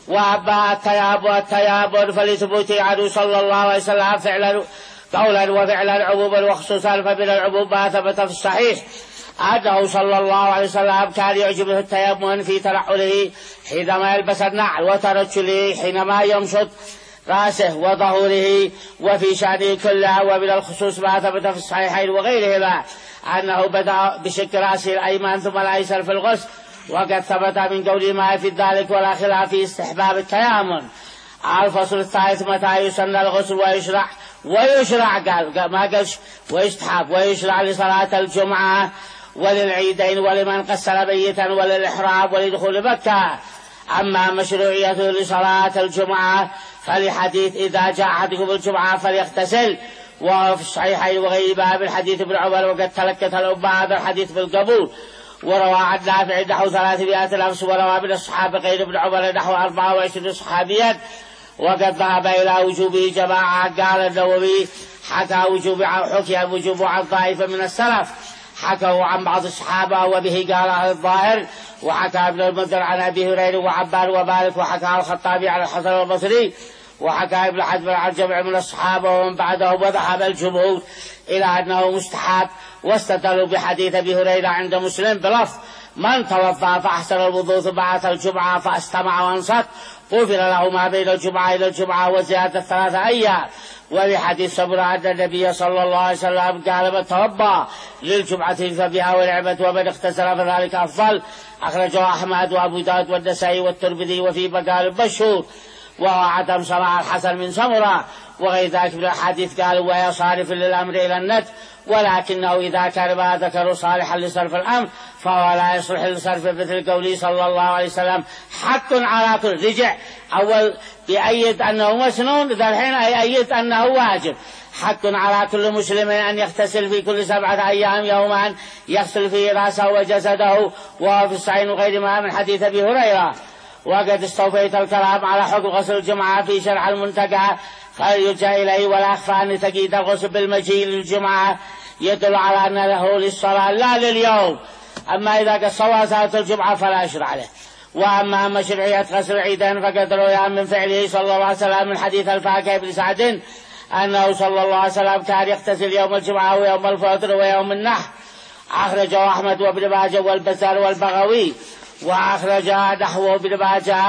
وأما التيابن التيابن فلثبوته عنه صلى الله عليه وسلم فعلا قولا وفعلا عموما وخصوصا فمن العموم ما ثبت في الصحيح أنه صلى الله عليه وسلم كان يعجبه التيمم في ترحله حينما يلبس النعل وترجله حينما يمشط رأسه وظهوره وفي شأنه كله. ومن الخصوص ما ثبت في الصحيحين وغيرهما أنه بدأ بشق رأسه الأيمن ثم الأيسر في الغسل وقد ثبت من قول ما في ذلك ولا خلاف في استحباب التيمم. الفصل الثالث متى يسن الغسل ويشرع ويشرع قال ما قالش ويستحب ويشرع لصلاة الجمعة وللعيدين ولمن غسل ميتا وللإحرام ولدخول مكة. أما مشروعيته لصلاة الجمعة فلحديث إذا جاء أحدكم الجمعة فليغتسل وفي الصحيحين وغيرهما من حديث ابن عمر وقد تلقت الأمة هذا الحديث بالقبول. وروى عن نافع نحو ثلاثمائة نفس وروى من الصحابة غير ابن عمر نحو أربعة وعشرين صحابيا. وقد ذهب إلى وجوبه جماعة قال النووي حكى وجوب حكي وجوب عن طائفة من السلف حكوا عن بعض الصحابة وبه قال أهل الظاهر. وحكى ابن المنذر عن أبي هريرة وعبان ومالك وحكى الخطابي عن الحسن البصري وحكى ابن حزم عن جمع من الصحابة ومن بعدهم. وذهب الجمهور إلى أنه مستحب واستدلوا بحديث أبي هريرة عند مسلم بلفظ من توضأ فأحسن الوضوء ثم أتى الجمعة فاستمع وانصت غفر له ما بين الجمعة إلى الجمعة وزيادة ثلاثة أيام. ولحديث سمرة أن النبي صلى الله عليه وسلم قال من توضأ للجمعة فبها ونعمة ومن اغتسل فذلك أفضل. أخرجه أحمد وأبو داود والنسائي والترمذي وفي مقال مشهور وهو عدم صلاة الحسن من سمرة وغير ذلك من الحديث قالوا وهي صارف للأمر إلى الند ولكنه إذا كان ما ذكروا صالحا لصرف الأمر فهو لا يصلح لصرف مثل قوله صلى الله عليه وسلم حق على كل رجع أول بأيد أنه مسنون ذا الحين أيد أنه واجب حق على كل مسلم أن يغتسل في كل سبعة أيام يوما يغسل فيه رأسه وجسده وهو في الصحيح وغير ما من حديث أبي هريرة. وقد استوفيت الكلام على حكم غسل الجمعة في شرح المنتقى فيرجع إليه ولا أخفى أن تقييد الغسل بالمجيء للجمعة يدل على أن له للصلاة لا لليوم. أما إذا قد صلى صلاة الجمعة فلا يشرع له. وأما مشروعية غسل العيدين فقد روي من فعله صلى الله عليه وسلم من حديث الفاكهة بن سعد أنه صلى الله عليه وسلم كان يغتسل يوم الجمعة ويوم الفطر ويوم النحر. أخرجه أحمد وابن ماجه والبزار والبغوي وأخرج نحوه ابن ماجه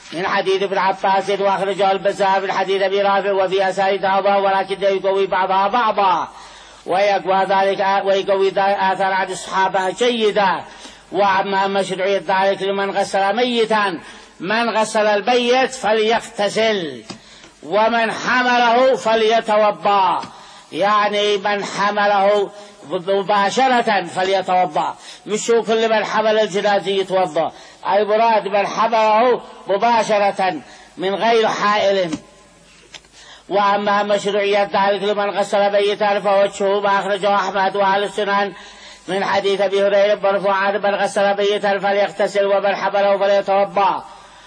من حديث ابن عباس وأخرجه البزار من حديث أبي رافع وفي أسانيد بعضها ولكن يقوي بعضها بعضا ويقوى ذلك ويقوي آثار عن الصحابة جيدة. وأما مشروعية ذلك لمن غسل ميتا: من غسل الميت فليغتسل، ومن حمله فليتوضأ، يعني من حمله مباشرة فليتوضأ، مش كل من حمل الجنازة يتوضأ، أي مراد من حمله مباشرة من غير حائل. وأما مشروعية ذلك لمن غسل ميتا فوجهه ما أخرجه أحمد وأهل السنن من حديث أبي هريرة مرفوعا: من غسل ميتا فليغتسل ومن حمله فليتوضأ.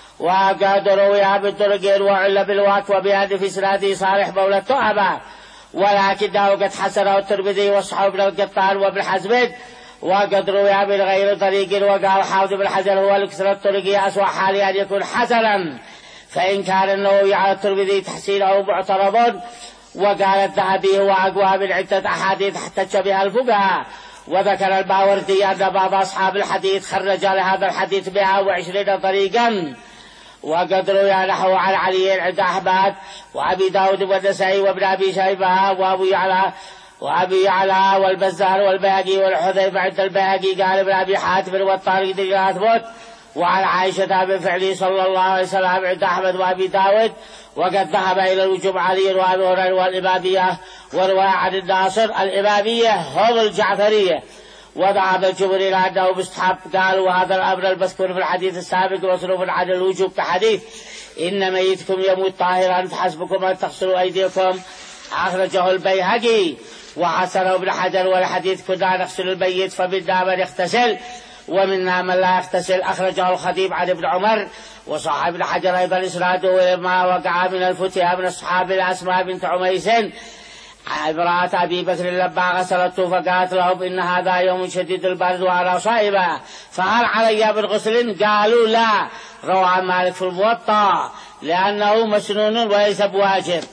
وقد روي بالطرق وعل بالوقت وبهذا في سناده صالح مولى التعبة، ولكنه قد حسنه الترمذي وصححه ابن القطان وابن حزم. وقد روي من غير طريق، وقال حافظ بن حجر: هو الكسر الطرقي أسوأ حال أن يكون حسنا، فإن كان النووي على الترمذي تحسينه معترض. وقال الذهبي: هو أقوى من عدة أحاديث احتج بها الفقهاء. وذكر الماوردي أن بعض أصحاب الحديث خرج لهذا الحديث مئة وعشرين طريقا. وقد روي نحو عن علي عند أحمد وأبي داود والنسائي وابن أبي شيبة وأبو يعلى وأبي يعلى والبزار والباقي والحذيفة عند الباقي. قال ابن أبي حاتم والطارق لا أثبت. وعن عائشة بفعله صلى الله عليه وسلم عند أحمد وأبي داود. وقد ذهب إلى الوجوب علي وأبي هريرة والإمامية. ورواية عن الناصر الإمامية هم الجعفرية. وذهب الجمهور إلى أنه مستحب. قالوا: وهذا الأمر المذكور في الحديث السابق مصروف عن الوجوب كحديث: إن ميتكم يموت طاهرا فحسبكم أن تغسلوا أيديكم. أخرجه البيهقي وحسنه ابن حجر. والحديث: كنا نغسل الميت فمنا من يغتسل ومنا من لا يغتسل. أخرجه الخطيب عن ابن عمر. وصح ابن حجر أيضا إسناده ما وقع من الفتيا من أصحاب أسماء بنت عميس امرأة أبي بكر لما غسلته فقالت لهم: إن هذا يوم شديد البرد وأنا صائمة فهل علي بالغسل؟ قالوا: لا. روى مالك في الموطأ لأنه مسنون وليس بواجب.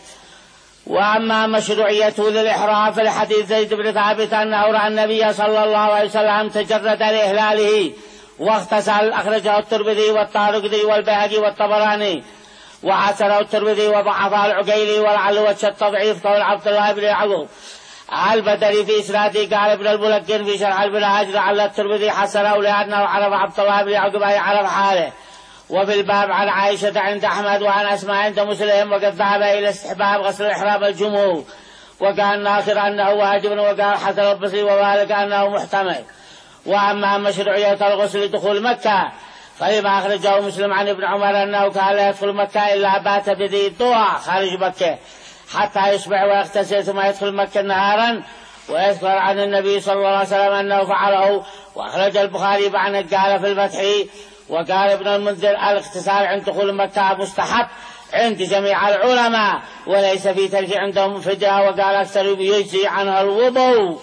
وأما مشروعيته للإحرام فالحديث زيد بن ثابت أنه رأى النبي صلى الله عليه وسلم تجرد لإهلاله واغتسل. أخرجه الترمذي والطارقي والبيهقي والطبراني. وحسنه الترمذي وضعفه العقيلي. ولعل وجه التضعيف قول عبد الله بن يعقوب البدري في إسناده. قال ابن الملقن في شرح المنهاج: لعل الترمذي حسنه لأنه عرف عبد الله بن يعقوب أي عرف حاله. وفي الباب عن عائشة عند أحمد وعن أسماء عند مسلم. وقد ذهب إلى استحباب غسل الإحرام الجمهور، وقال ناصر أنه واجب، وقال حسن البصري ومالك أنه محتمل. وأما مشروعية الغسل دخول مكة فلما أخرجه مسلم عن ابن عمر أنه كان لا يدخل مكة إلا بات بذي الطوى خارج مكة حتى يصبح ويغتسل ثم يدخل مكة نهارا. ويذكر عن النبي صلى الله عليه وسلم أنه فعله. وأخرج البخاري عن قال في الفتح. وقال ابن المنذر: الاغتسال عند دخول مكة مستحب عند جميع العلماء وليس في ترك عندهم فدية. وقال أكثر يجزي عنه الوضوء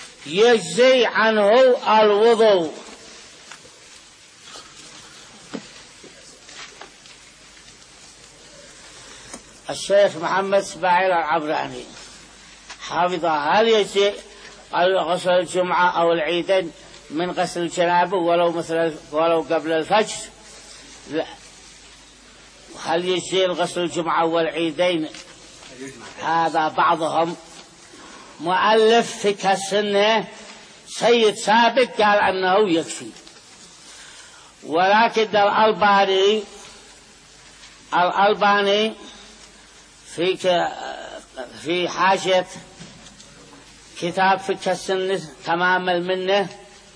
يجزي عنه الوضوء. الشيخ محمد اسماعيل العبراني حافظه: هل يجزي غسل الجمعة أو العيدين من غسل الجنابة ولو مثل ولو قبل الفجر؟ لا. هل يجزي غسل الجمعة والعيدين؟ هذا بعضهم مؤلف فقه السنة سيد سابق قال أنه يكفي، ولكن الألباني الألباني في في حاشية كتاب فقه السنة تمام المنة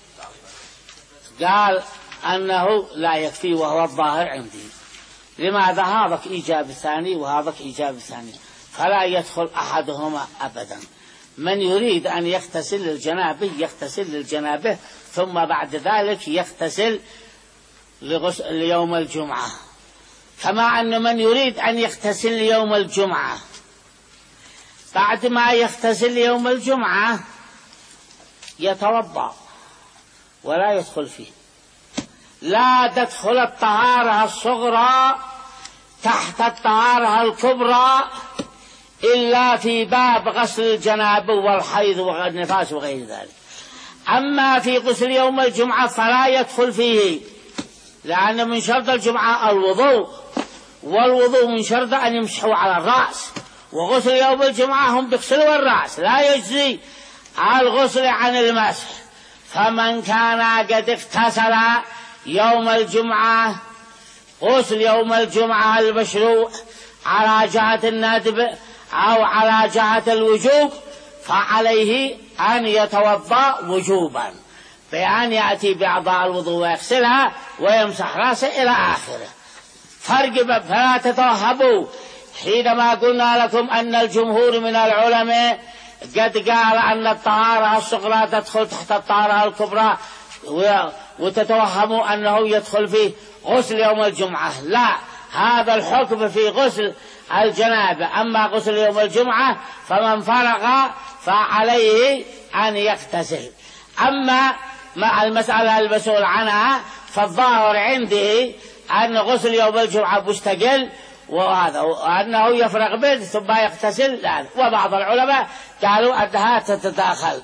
قال أنه لا يكفي، وهو الظاهر عندي. لماذا؟ هذا إيجاب الثاني وهذا إيجاب الثاني، فلا يدخل أحدهما أبدا. من يريد أن يغتسل للجنابه يغتسل للجنابه، ثم بعد ذلك يغتسل لغسل ليوم الجمعة. كما أن من يريد أن يغتسل ليوم الجمعة بعد ما يغتسل ليوم الجمعة يتوضأ ولا يدخل فيه. لا تدخل الطهارة الصغرى تحت الطهارة الكبرى إلا في باب غسل الجنابة والحيض والنفاس وغير ذلك. أما في غسل يوم الجمعة فلا يدخل فيه، لأن من شرط الجمعة الوضوء، والوضوء من شرط أن يمسحوا على الرأس، وغسل يوم الجمعة هم بيغسلوا الرأس، لا يجزي الغسل عن المسح. فمن كان قد اغتسل يوم الجمعة غسل يوم الجمعة المشروع على جهة الندب أو على جهة الوجوب، فعليه أن يتوضأ وجوبا بأن يأتي بأعضاء الوضوء ويغسلها ويمسح رأسه إلى آخره. فرق، فلا تتوهبوا حينما قلنا لكم أن الجمهور من العلماء قد قال أن الطهارة الصغرى تدخل تحت الطهارة الكبرى، وتتوهموا أنه يدخل فيه غسل يوم الجمعة. لا، هذا الحكم في غسل الجنابة. أما غسل يوم الجمعة فمن فرغ فعليه أن يغتسل. أما مع المسألة المسؤول عنها فالظاهر عندي أن غسل يوم الجمعة مستقل، وهذا وأنه يفرغ به ثم يغتسل. لا، وبعض العلماء قالوا أنها تتداخل.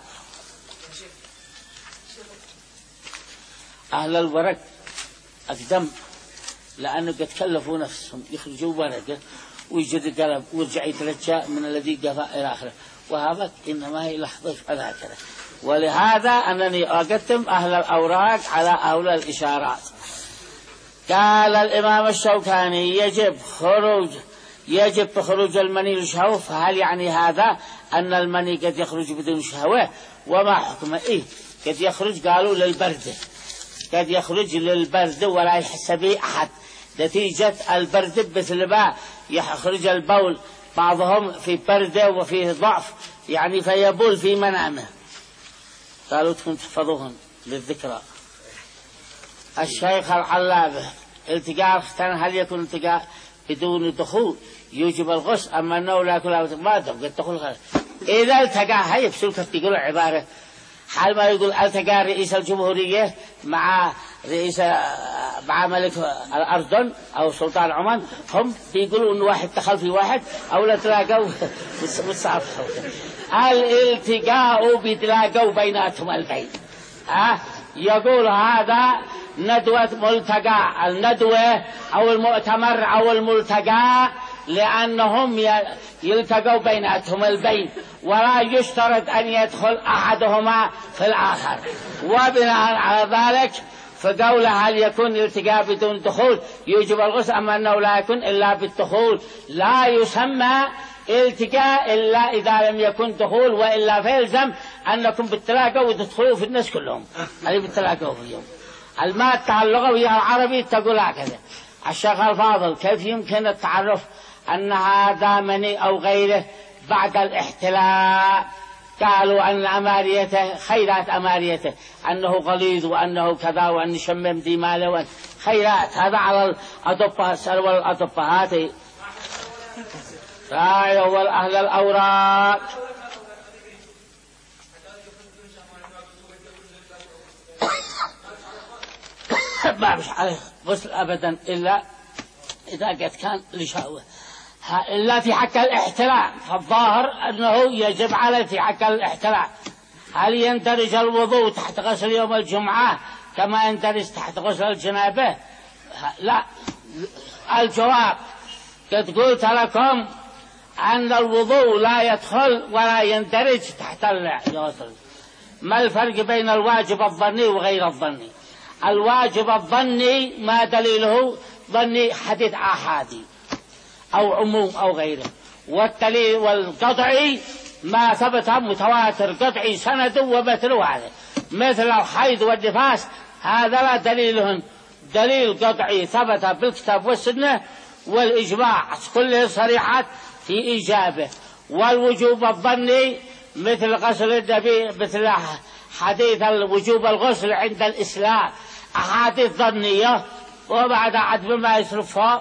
أهل الورق أقدم لأنه قد كلفوا نفسهم يخرجوا ورقة ويجد قلم ويرجع يترجى من الذي قفا إلى آخره، وهذا إنما هي لحظة على كذا. ولهذا أنني أقدم أهل الأوراق على أولى الإشارات. قال الإمام الشوكاني يجب خروج يجب خروج المني للشهوة. فهل يعني هذا أن المني قد يخرج بدون شهوة؟ وما حكمه؟ إيه قد يخرج، قالوا للبرد، قد يخرج للبرد ولا يحس به أحد نتيجة البرد، مثل ما يخرج البول بعضهم في برده وفيه ضعف يعني فيبول في منامه. قالوا تكون تحفظوهم للذكرى. الشيخ العلابة التقاء الختان هل يكون التقاء بدون دخول يوجب الغسل؟ أما أنه لا كل ما دم قد دخول خلال. إذا التقى هاي بسلكة يقولوا عبارة حال ما يقول التقى رئيس الجمهورية مع رئيس مع ملك الأردن أو سلطان عمان، هم بيقولوا إن واحد دخل في واحد أو لا تلاقوا متصافحوا. الالتقاء بتلاقوا بيناتهم البين. أه يقول هذا ندوة ملتقى، الندوة أو المؤتمر أو الملتقى لأنهم يلتقوا بيناتهم البين، ولا يشترط أن يدخل أحدهما في الآخر. وبناء على ذلك فقوله هل يكون الالتقاء بدون دخول يوجب الغسل، أما أنه لا يكون إلا بالدخول. لا يسمى التقاء إلا إذا لم يكن دخول، وإلا فيلزم أنكم بالتلاقوا وتدخلوا في الناس كلهم اللي بالتلاقوا فيهم. المادة اللغوية العربية تقول هكذا. الشيخ الفاضل كيف يمكن التعرف أن هذا مني أو غيره بعد الاحتلاء؟ قالوا أن أماريته خيرات، أماريته أنه غليظ وأنه كذا وأن شمم دماله وأن خيرات. هذا على الأطباء، سألوا الأطباء هذه راي والأهل الأوراق. ما مش عليه غسل أبدا إلا إذا قد كان لشهوة، إلا في حق الاحتلال. فالظاهر أنه يجب عليه في حق الاحتلال. هل يندرج الوضوء تحت غسل يوم الجمعة كما يندرج تحت غسل الجنابة؟ لا. الجواب قد قلت لكم أن الوضوء لا يدخل ولا يندرج تحت الغسل. ما الفرق بين الواجب الظني وغير الظني؟ الواجب الظني ما دليله؟ ظني حديث آحادي أو عموم أو غيره. والدليل والقطعي ما ثبت متواتر قطعي سند ومثله عليه، مثل الحيض والنفاس هذا لا دليلهن دليل قطعي ثبت بالكتاب والسنة والإجماع كله صريحات في إيجابه. والوجوب الظني مثل غسل النبي، مثل حديث الوجوب الغسل عند الإسلام، أحاديث ظنية وبعد عدم ما يصرفها.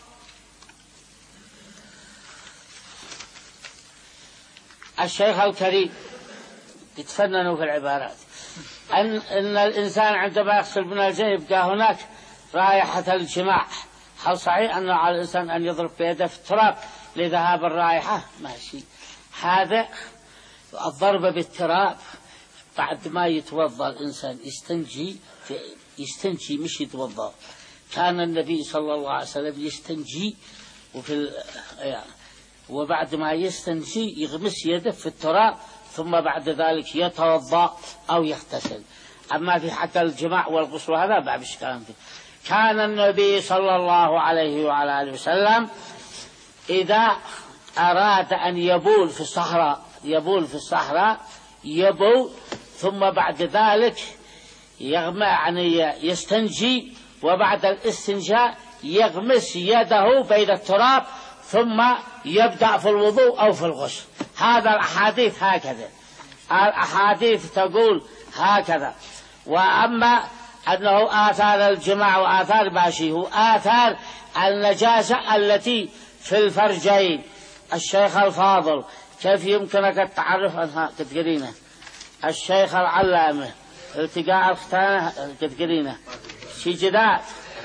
الشيخ الكريم يتفننوا في العبارات أن, أن الإنسان عندما يغسل من الجنب يبقى هناك رائحة الجماع. هل صحيح أن على الإنسان أن يضرب بيده في التراب لذهاب الرائحة؟ ماشي. هذا الضرب بالتراب بعد ما يتوضأ الإنسان يستنجي يستنجي مش يتوضأ، كان النبي صلى الله عليه وسلم يستنجي وفي ال... وبعد ما يستنجي يغمس يده في التراب ثم بعد ذلك يتوضأ أو يغتسل. أما في حتى الجماع والغسل هذا ما فيش كلام فيه. كان النبي صلى الله عليه وعلى آله وسلم إذا أراد أن يبول في الصحراء يبول في الصحراء يبول ثم بعد ذلك يغمى يعني يستنجي وبعد الاستنجاء يغمس يده بين التراب ثم يبدأ في الوضوء أو في الغسل. هذا الأحاديث هكذا الأحاديث تقول هكذا. وأما أنه آثار الجماع وآثار باشي هو آثار النجاسة التي في الفرجين. الشيخ الفاضل كيف يمكنك التعرف عنها تذكرينه؟ الشيخ العلامة التقاء الختانة تذكرينه؟ سجدات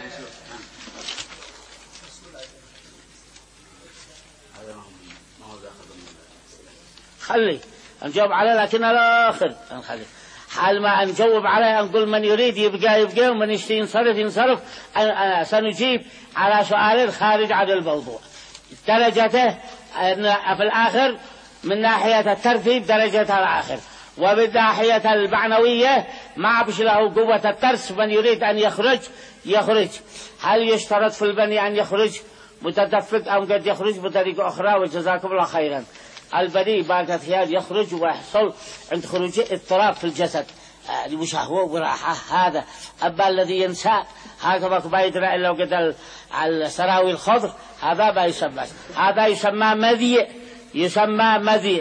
خلي نجاوب عليه لكن الآخر نخلي حال ما نجاوب عليه نقول من يريد يبقى يبقى ومن يشتي ينصرف ينصرف. أنا سنجيب على سؤال خارج عن الموضوع. درجته في الآخر من ناحية الترتيب درجة الآخر ومن ناحية المعنوية ما بش له قوة الترس. من يريد أن يخرج يخرج. هل يشترط في البني أن يخرج متدفق أو قد يخرج بطريقة أخرى؟ وجزاكم الله خيرا. البني باقي ثياب يخرج ويحصل عند خروجه اضطراب في الجسد وشهوة وراحة. هذا أما الذي ينسى هكذا ما يدرى إلا وقد السراوي الخضر هذا ما يسمى هذا يسمى مذي يسمى مذي.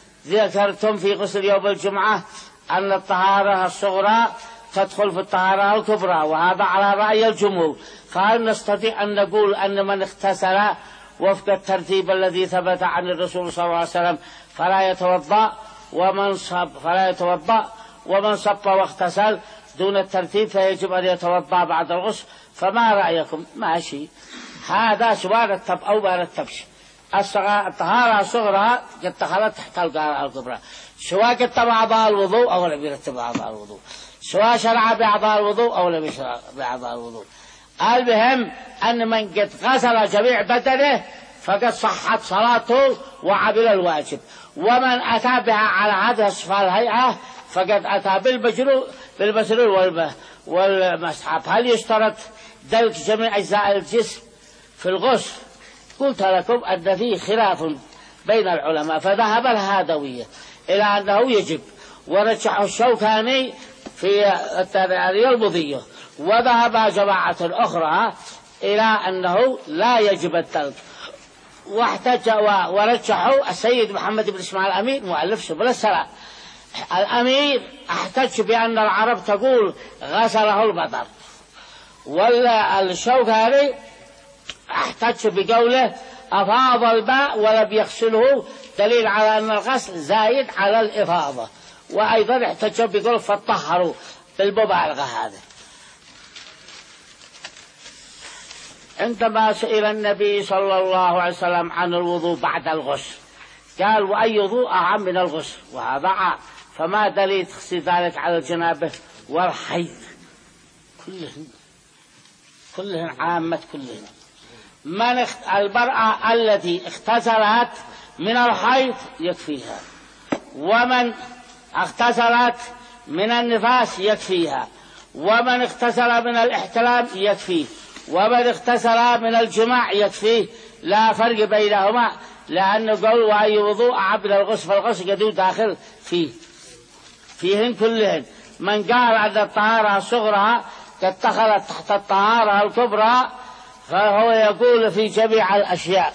ذكرتم في غسل يوم الجمعة أن الطهارة الصغرى تدخل في الطهارة الكبرى وهذا على رأي الجمهور. فهل نستطيع أن نقول أن من اغتسل وفق الترتيب الذي ثبت عن الرسول صلى الله عليه وسلم فلا يتوضأ ومن صب فلا يتوضأ ومن صب واغتسل دون الترتيب فيجب أن يتوضأ بعد الغسل؟ فما رأيكم؟ ماشي هذا سواء رتب أو ما رتبش. الطهارة الصغرى قد دخلت تحت الطهارة الكبرى سواء كتب أعضاء الوضوء أو لم يرتب أعضاء الوضوء سواء شرع بأعضاء الوضوء أو لم يشرع بأعضاء الوضوء. المهم أن من قد غسل جميع بدنه فقد صحت صلاته وعمل الواجب. ومن أتى بها على هذه الصفة الهيئة فقد أتى بالمجرور بالمسرور والمسحب. هل يشترط دلك جميع أجزاء الجسم في الغسل؟ قلت لكم أن فيه خلاف بين العلماء فذهب الهادوية إلى أنه يجب ورجح الشوكاني في الرياضية وذهب جماعة أخرى إلى أنه لا يجب الدلك. واحتج ورجحوا السيد محمد بن إسماعيل الأمير مؤلف سبل السلام. الأمير احتج بأن العرب تقول غسله المطر ولا الشوكاني احتج بقوله أفاض الماء ولم يغسله دليل على أن الغسل زايد على الإفاضة. وأيضا احتج بقوله فطهروا بالمبالغة. هذا عندما سئل النبي صلى الله عليه وسلم عن الوضوء بعد الغسل قال وأي وضوء أعم من الغسل وهذا عام. فما دليل تخصيص ذلك على الجنابة والحيض؟ كلهن كلهن عامة كلهن. من المرأة التي اغتسلت من الحيض يكفيها ومن اغتسلت من النفاس يكفيها ومن اغتسل من الاحتلام يكفيه ومن اغتسل من الجماع يكفيه. لا فرق بينهما لأنه قول وأي وضوء أعم من الغسل فالغسل قد داخل فيه فيهن كلهن. من قال أن الطهارة الصغرى قد دخلت تحت الطهارة الكبرى فهو يقول في جميع الأشياء.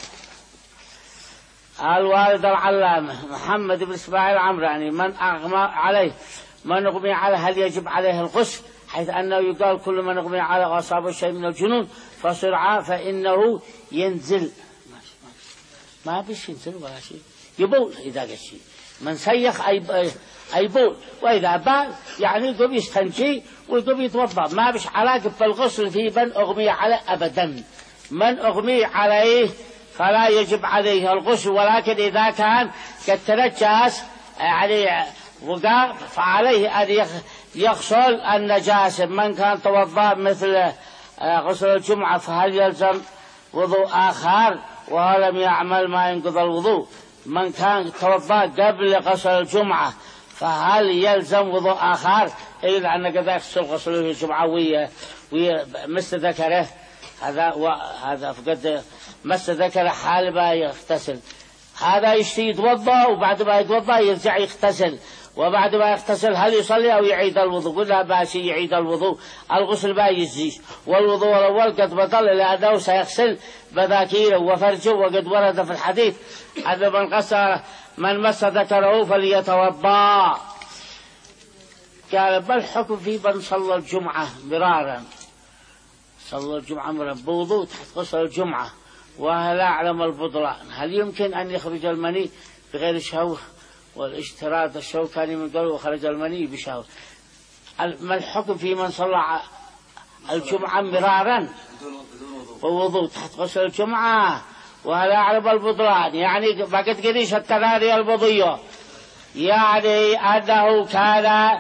الوالد العلامة محمد بن إسماعيل العمراني من أغمى عليه من أغمي عليه هل يجب عليه الغسل؟ حيث أنه يقال كل من أغمي عليه وأصابه شيء من الجنون فسرعة فإنه ينزل ما بيش ينزل ولا شيء يبول. إذا قال شيء من سيخ أي أي بول وإذا بال يعني يقوم يستنجي ويقوم يتوضأ. ما بيش علاقة بالغسل في من أغمي عليه أبدا. من أغمي عليه فلا يجب عليه الغسل ولكن إذا كان قد تنجس يعني وقع فعليه أن يغسل النجاسة. من كان توضأ مثل غسل الجمعة فهل يلزم وضوء آخر وهو لم يعمل ما ينقض الوضوء؟ من كان توضأ قبل غسل الجمعة فهل يلزم وضوء آخر؟ إيه لأن قد يغسل غسل الجمعة ومس ذكره، هذا وهذا فقد مس ذكره حال ما يغتسل، هذا يشتي يتوضأ وبعد ما يتوضأ يرجع يغتسل، وبعد ما يغتسل هل يصلي أو يعيد الوضوء؟ قلنا باشي يعيد الوضوء، الغسل ما يجزيش، والوضوء الأول قد بطل لأنه سيغسل بذاكيره وفرجه، وقد ورد في الحديث أن من غسل من مس ذكره فليتوضأ. قال ما الحكم في من صلى الجمعة مرارا؟ صلى الجمعة مرارا بوضوء تحت غسل الجمعة وهل أعلم البطلان، هل يمكن أن يخرج المني بغير شهوة؟ والاشتراط الشوكاني من قوله وخرج المني بشهوة. ما الحكم في من صلى الجمعة مرارا ووضوء تحت غسل الجمعة وهل أعلم البطلان؟ يعني بقت قديش التناري البضية، يعني أنه كان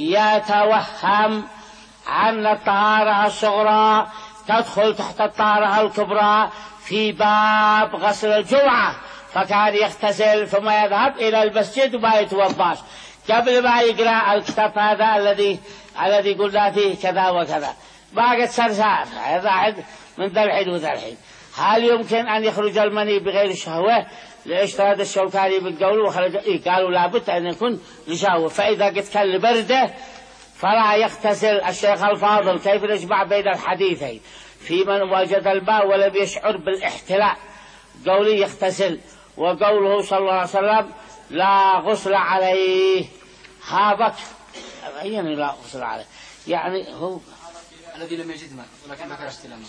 يتوهم أن الطهارة الصغرى تدخل تحت الطهارة الكبرى في باب غسل الجمعة، فكان يغتسل ثم يذهب إلى المسجد وما يتوضاش قبل ما يقرأ الكتاب هذا الذي الذي قلنا فيه كذا وكذا، ما قد سرسار هذا من ذا الحين وذا الحين. هل يمكن أن يخرج المني بغير شهوة؟ لاشتراط الشوكاني بالقول وخرج إيه؟ قالوا لابد أن يكون لشهوة، فإذا قد كان لبرده فلا يغتسل. الشيخ الفاضل كيف نجمع بين الحديثين في من وجد الماء ولم يشعر بالاحتلاء؟ قوله يغتسل وقوله صلى الله عليه وسلم لا غسل عليه، هابك يعني لا غسل عليه، يعني هو الذي لم يجد ماء ولكن ذكر استلامه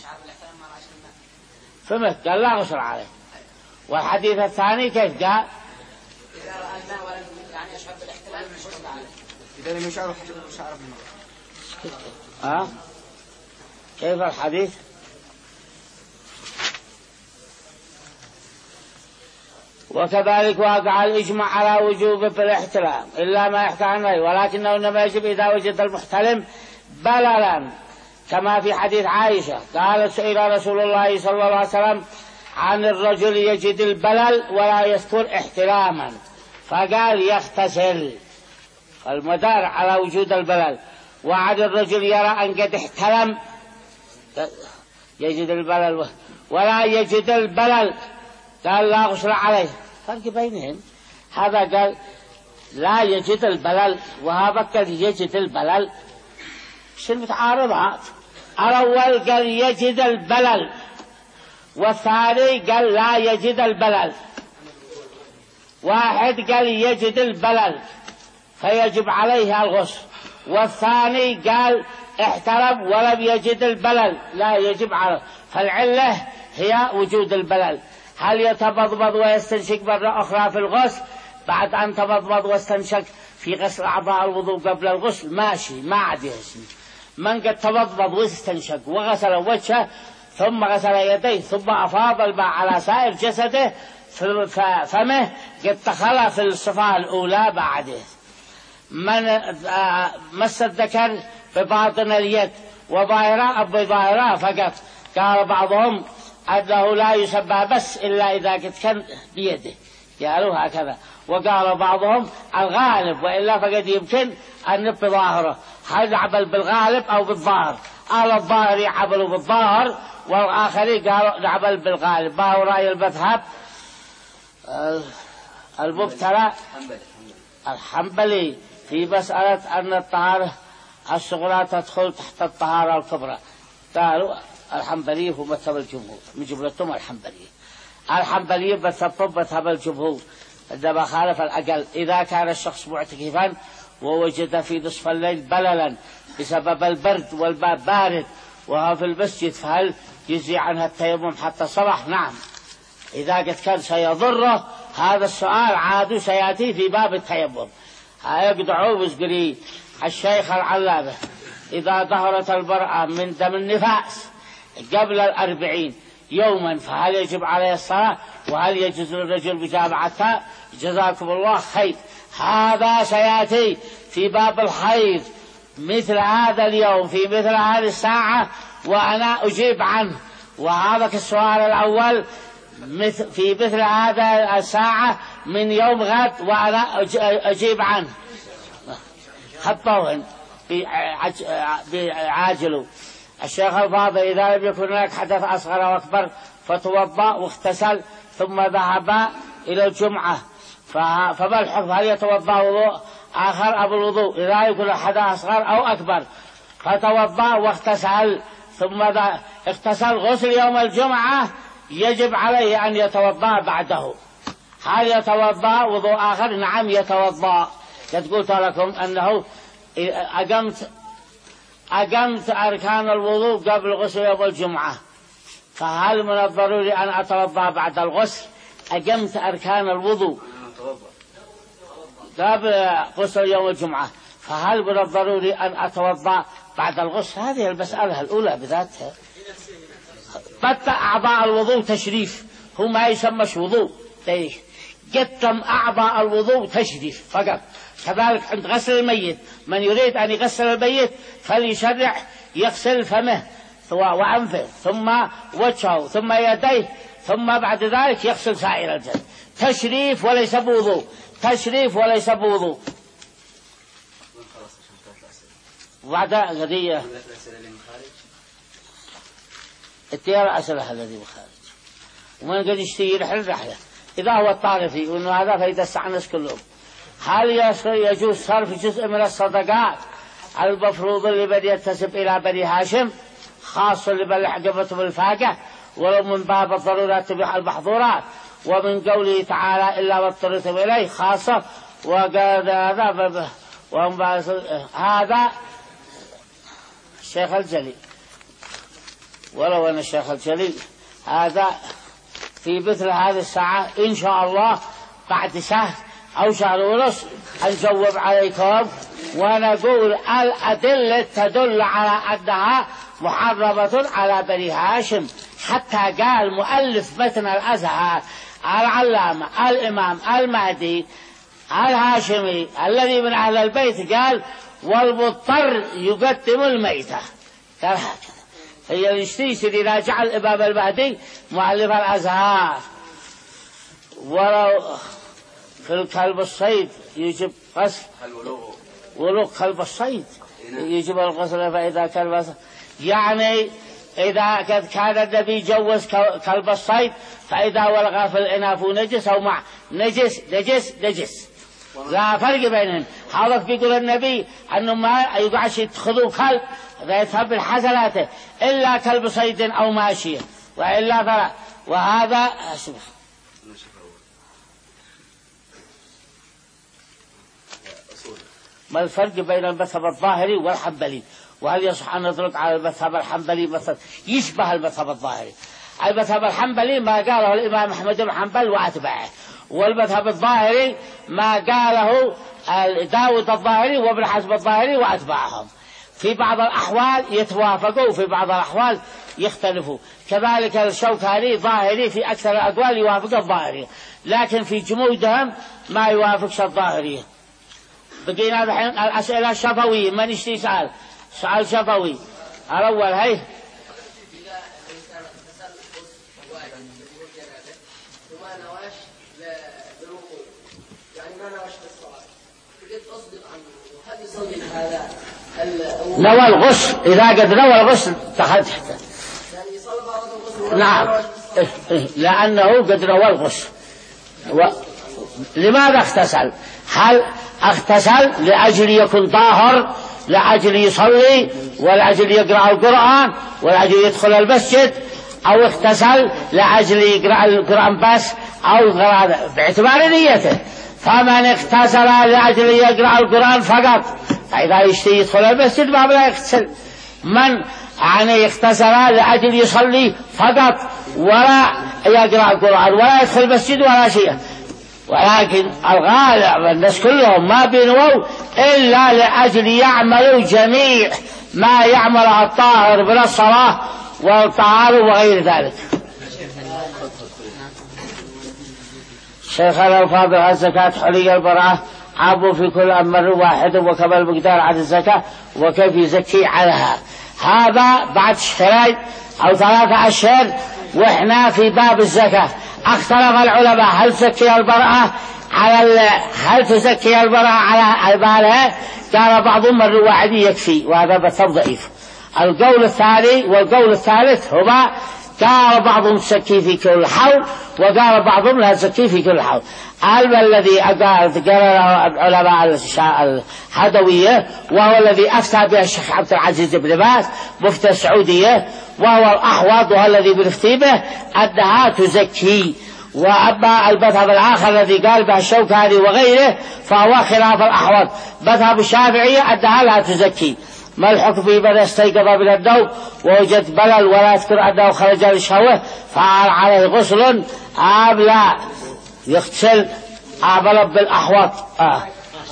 فهمت؟ قال لا غسل عليه. والحديث الثاني كيف قال؟ إذا رأى الماء ولم يعني يشعر بالاحتلال غسل عليه، إذا لم يشعر شعر بالماء. ها؟ كيف الحديث؟ وكذلك وقع الإجماع على وجوب في الاحتلام إلا ما يحكى عنه، ولكنه إنما يجب إذا وجد المحتلم بللا، كما في حديث عائشة قال سئل رسول الله صلى الله عليه وسلم عن الرجل يجد البلل ولا يذكر احتلاما فقال يغتسل، المدار على وجود البلل، وعن الرجل يرى أن قد احتلم يجد البلل ولا يجد البلل قال لا غسل عليه. فرق بينهم، هذا قال لا يجد البلل وهذا قال يجد البلل، شو متعارضات؟ الأول قال يجد البلل والثاني قال لا يجد البلل، واحد قال يجد البلل فيجب عليه الغسل، والثاني قال احترم ولم يجد البلل لا يجب عليه، فالعلة هي وجود البلل. هل يتمضمض ويستنشق مرة أخرى في الغسل بعد أن تمضمض واستنشق في غسل أعضاء الوضوء قبل الغسل؟ ماشي، ما عاد يهزم. من قد تمضمض واستنشق وغسل وجهه ثم غسل يديه ثم أفاض الماء على سائر جسده فمه قد دخل في الصفة الأولى بعده. من مس الذكر بباطن اليد وظاهرة أو بظاهرة فقط، قال بعضهم أنه لا يسمى بس إلا إذا قد كان بيده، قالوا هكذا، وقال بعضهم الغالب وإلا فقد يمكن أن بظاهره، هل نعمل بالغالب أو بالظاهر؟ قال الظاهر يعملوا بالظاهر والآخرين قالوا نعمل بالغالب. ما هو رأي المذهب المبتلى الحنبلي في مسألة أن الطهارة الصغرى تدخل تحت الطهارة الكبرى؟ قالوا الحنبلي هو مذهب الجمهور، من جملتهم الحنبلي. الحنبلي مذهبهم مذهب الجمهور عندما خالف الأقل. إذا كان الشخص معتكفا ووجد في نصف الليل بللا بسبب البرد والماء بارد وهو في المسجد فهل يجزي عنها التيمم حتى الصباح؟ نعم، إذا قد كان سيضره. هذا السؤال عاد سيأتي في باب التيمم. هيقدعوا وزقري الشيخ العلامة إذا ظهرت المرأة من دم النفاس قبل الأربعين يوما فهل يجب عليه الصلاة وهل يجوز للرجل مجامعتها؟ جزاكم الله خير. هذا سيأتي في باب الحيض مثل هذا اليوم في مثل هذه الساعة وأنا أجيب عنه. وهذا السؤال الأول في مثل هذا الساعة من يوم غد وأنا أجيب عنه. خطوهن بعاجلوا. الشيخ الفاضل إذا لم يكن هناك حدث أصغر وأكبر فتوضأ واغتسل ثم ذهب إلى الجمعة فما الحكم؟ هل يتوضأ وضوء آخر أو الوضوء؟ إذا يكون حدث أصغر أو أكبر فتوضأ واغتسل ثم اغتسل غسل يوم الجمعة يجب عليه أن يتوضأ بعده. هل يتوضأ وضوء آخر؟ نعم يتوضأ. قد قلت لكم أنه أقمت أقمت أركان الوضوء قبل غسل يوم الجمعة، فهل من الضروري أن أتوضأ بعد الغسل؟ أقمت أركان الوضوء قبل غسل يوم الجمعة، فهل من الضروري أن أتوضأ بعد الغسل؟ هذه المسألة الأولى بذاتها. قطع أعضاء الوضوء تشريف، هو ما يسمىش وضوء، قطم أعضاء الوضوء تشريف فقط. كذلك عند غسل الميت، من يريد أن يغسل الميت فليشرع يغسل فمه وأنفه ثم وجهه ثم يديه ثم بعد ذلك يغسل سائر الجسد. تشريف وليس بوضوء، تشريف وليس بوضوء. وبعد قضية التيار أسئلة الذي بخارج ومن قد يشتري رحلة رحلة إذا هو الطارفي وإنه هذا فإذا استعنس كلهم. هل يجوز صرف جزء من الصدقات المفروض لمن ينتسب إلى بني هاشم خاصة لمن حجبته بالفاقة ولو من باب الضرورات تبيح المحظورات، ومن قوله تعالى إلا ما اضطررتم إليه خاصة وقال هذا هذا الشيخ الجليل. ولو أن الشيخ الجليل هذا في مثل هذه الساعة إن شاء الله بعد شهر أو شهر ونصف نجاوب عليكم ونقول الأدلة تدل على أنها محرمة على بني هاشم. حتى قال مؤلف متن الأزهر العلامة الإمام المهدي الهاشمي الذي من أهل البيت قال والمضطر يقدم الميتة. قال هكذا. هي الاشتيس إذا جعل الإمام المهدي مؤلف الأزهار ولو في الكلب الصيد يجب غسل ولو كلب الصيد يجب الغسل فإذا كلب يعني إذا قد كان النبي جوز كلب الصيد فإذا ولغ في الإناث نجس أو مع نجس نجس نجس لا فرق بينهم. هذا بيقول النبي أنه ما يقعش يتخذوا كلب فيذهب الحسنات إلا كلب صيد أو ماشية وإلا فلا. وهذا أسمع ما الفرق بين المذهب الظاهري والحنبلي؟ وهل يصح أن نطلق على المذهب الحنبلي مثلا يشبه المذهب الظاهري؟ المذهب الحنبلي ما قاله الإمام أحمد بن حنبل وأتباعه، والمذهب الظاهري ما قاله داود الظاهري وابن حزم الظاهري وأتباعهم. في بعض الأحوال يتوافقوا وفي بعض الأحوال يختلفوا. كذلك الشوكاني ظاهري في أكثر الأقوال يوافق الظاهري، لكن في جمودهم ما يوافقش الظاهرية. بقينا الحين الأسئلة الشفوية. من يشتي سؤال سؤال شفوي الأول هاي نوى الغسل إذا قد نوى الغسل تحت نعم لأنه قد نوى الغسل. و... لماذا اغتسل؟ هل اغتسل لأجل يكون طاهر لأجل يصلي ولأجل يقرأ القرآن ولأجل يدخل المسجد، أو اغتسل لأجل يقرأ القرآن بس أو يقرأ باعتبار نيته؟ فمن اغتسل لأجل يقرأ القرآن فقط فإذا يشتي يدخل المسجد ما بلا يغتسل. من يعني اغتسل لأجل يصلي فقط ولا يقرأ القرآن ولا يدخل المسجد ولا شيء، ولكن الغالب الناس كلهم ما بينووا إلا لأجل يعملوا جميع ما يعمله الطاهر من الصلاة والطهارة وغير ذلك. شيخنا الفاضل الزكاة حلي البراءة عابوا في كل أمر واحد وكما المقدار على الزكاة وكيف يزكي عليها. هذا بعد شهرين أو ثلاثة أشهر وإحنا في باب الزكاة. اختلف العلماء هل تزكي المرأة على هل تزكي المرأة على بالها؟ قال بعضهم مرة واحد يكفي، وهذا بث ضعيف. القول الثاني والقول الثالث هما قال بعضهم تزكي في كل حول، وقال بعضهم لا تزكي في كل حول. هذا الذي قال العلماء الحدوية، وهو الذي أفتى به الشيخ عبد العزيز بن باز مفتي السعودية، وهو الأحوط، وهو الذي بنفتي به أنها تزكي. وأما المذهب الآخر الذي قال به الشوكاني وغيره فهو خلاف الأحوط، مذهب الشافعية أنها لا تزكي. ما الحكم في من استيقظ من النوم ووجد بلل ولا يذكر أنه خرج للشهوة فهل عليه غسل أم لا؟ يغتسل عملا بالأحوط. آه.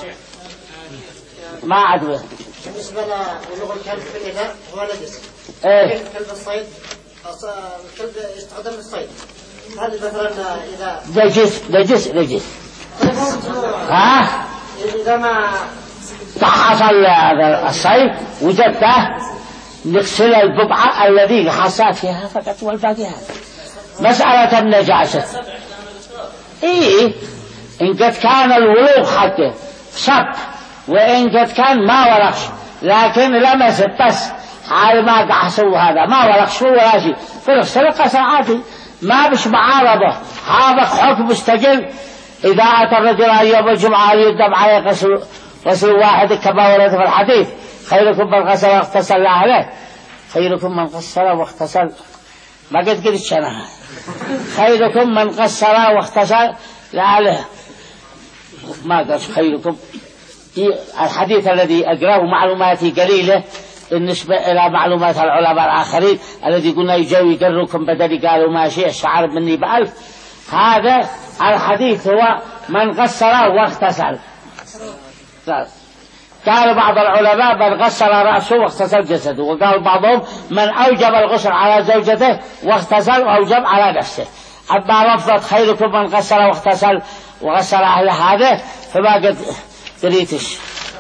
ما عدوه. بالنسبة لبلوغ الكلب في الإناء هو نجس. إيه؟ كلب الصيد، الكلب يستخدم للصيد، هل مثلا إذا نجس نجس نجس ها؟ إذا ما حصل الصيد وجدته نغسل البقعة الذي حصل فيها فقط والباقيات. مسألة النجاسة إيه إن قد كان الولوغ حقه صب، وإن قد كان ما ورقش لكن لمس بس على ما قحصوا هذا ما ورقش ولا شيء فنغسل قصر عادي ما بش معارضة. هذا حكم مستقل. إذا أتى الرجل يوم الجمعة يدم عليه غسل غسل واحد كما ورد في الحديث خيركم من غسل واغتسل لأهله، خيركم من غسل واغتسل ما قد قلت شنها خيركم من غسل واغتسل لأهله ما قلت خيركم. الحديث الذي أقرأه معلوماتي قليلة بالنسبة إلى معلومات العلماء الآخرين الذي قلنا يجوا يقرركم بدل قالوا ما شيء الشعر مني بألف. هذا الحديث هو من غسل واغتسل. قال بعض العلماء من غسل رأسه واغتسل جسده، وقال بعضهم من أوجب الغسل على زوجته واغتسل وأوجب على نفسه. أما لفظة خيركم من غسل واغتسل وغسل أهل هذا فما قد دريتش.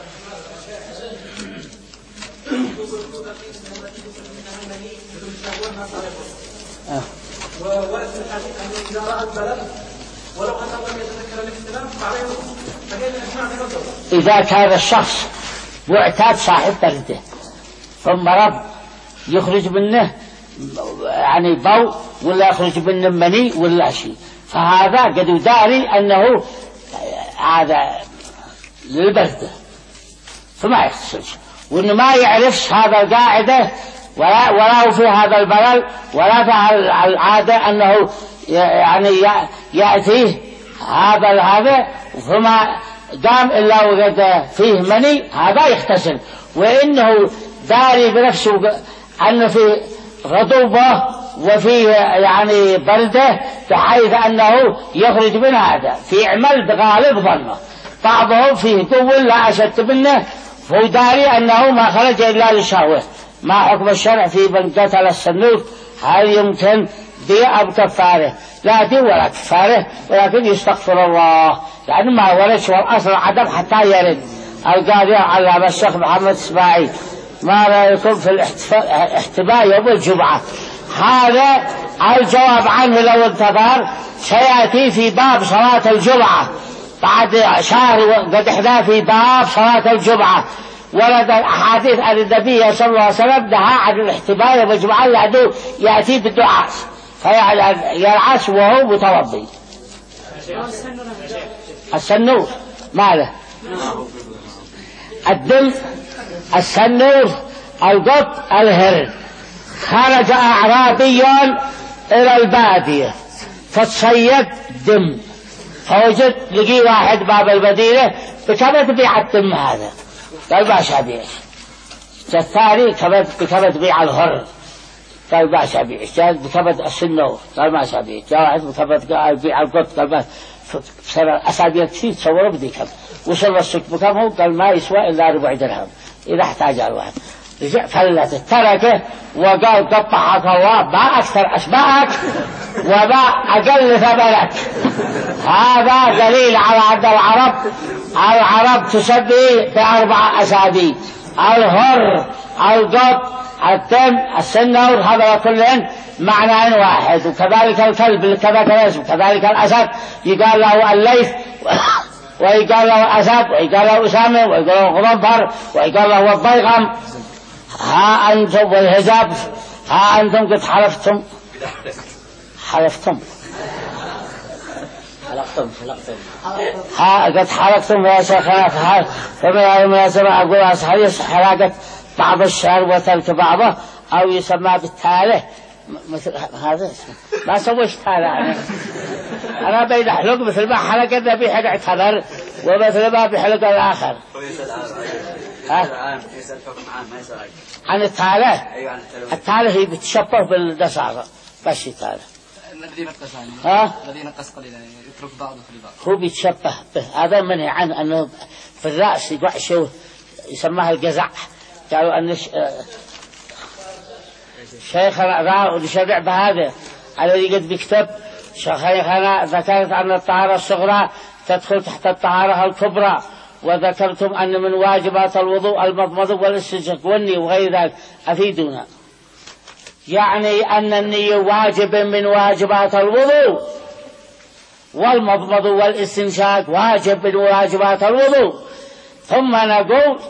وورد في الحديث أنه إذا رأى البلد ولو أنه لم يتذكر الاحتلام فعليه فكيف الإجماع بمثله؟ إذا كان الشخص معتاد صاحب بلده ثم رب يخرج منه يعني بو ولا يخرج منه مني ولا شيء فهذا قد يداري أنه هذا للبلده فما يغتسلش، وإنه ما يعرفش هذا القاعدة ولا ولا في هذا البلل ولا في العادة أنه يعني يأتيه هذا هذا فما قام إلا وجد فيه مني هذا يغتسل، وإنه داري بنفسه أنه في رطوبة وفي يعني بلدة بحيث أنه يخرج من هذا في عمل بغالب ظنه. بعضهم فيه قوة لا أشد منه فهو داري أنه ما خرج إلا لشهوة. ما حكم الشرع في من قتل السنوك؟ هل يمكن دي أم كفارة؟ لا دي ولا كفارة، ولكن يستغفر الله يعني ما ولدش والأصل عدم حتى يرد. القاضي على الشيخ محمد إسماعيل ما رأيكم في الاحتباء يوم الجمعة؟ هذا الجواب عنه لو انتظر سيأتي في باب صلاة الجمعة بعد شهر قد احنا في باب صلاة الجمعة. ورد الأحاديث عن النبي صلى الله عليه وسلم نهى عن الاحتباء يوم الجمعة لأنه يأتي بالدعاء فيرعش وهو متوضي. السنور ماله الدم السنور القط الهر. خرج أعرابي إلى البادية فتصيد دم فوجد لقي واحد باب المدينة بكم تبيع الدم هذا؟ قال ما شابيع. الثاني بكم تبيع الهر؟ قال ما شابيع. جاء بكم السنور؟ قال ما شابيع. جاء واحد بكم تبيع القط؟ قال ما صار أسابيع كثير تصوروا بدي كم وصل السك بكم هو؟ قال ما يسوى إلا ربع درهم إذا احتاج الواحد. رجع فلت تركه وقال قطعك الله ما أكثر أسماءك وما أقل ثمنك. هذا دليل على أن العرب العرب تسمي بأربع أسابيع: الهر، القط، الدم السنور هذا كلهن معنى واحد. وكذلك الكلب كذا كذا، وكذلك الأسد يقال له الليث ويقال له أسد ويقال له أسامة ويقال له غضنفر ويقال له الضيغم. ها أنتم والهزاب، ها أنتم قد حلفتم حلفتم حلقتم حلقتم ها قد حلفتم يا شيخنا. فمن المناسبة أقول أصحابي حلاقة بعض الشعر وترك بعضه، أو يسمى بالتاله مثل هذا اسمه. ما سويش تاله أنا أنا بين أحلق مثل ما حلقة ذبيحة اعتذر ومثل ما بحلق الآخر. ها عن التاله. التاله هي بتشبه بالدساغة بس التاله الذي نقص عنه. ها الذي نقص قليلا يترك بعضه في بعض. هو بيتشبه به. هذا منهي عنه أنه في الرأس يقع شو يسمىها الجزع. قالوا أن شيخنا لشرع بهذا الذي قد بيكتب شيخنا ذكرت أن الطهارة الصغرى تدخل تحت الطهارة الكبرى، وذكرتم أن من واجبات الوضوء المضمضة والاستنشاق والنية وغير ذلك. أفيدونا. يعني أن النية واجب من واجبات الوضوء، والمضمض والاستنشاق واجب من واجبات الوضوء. ثم نقول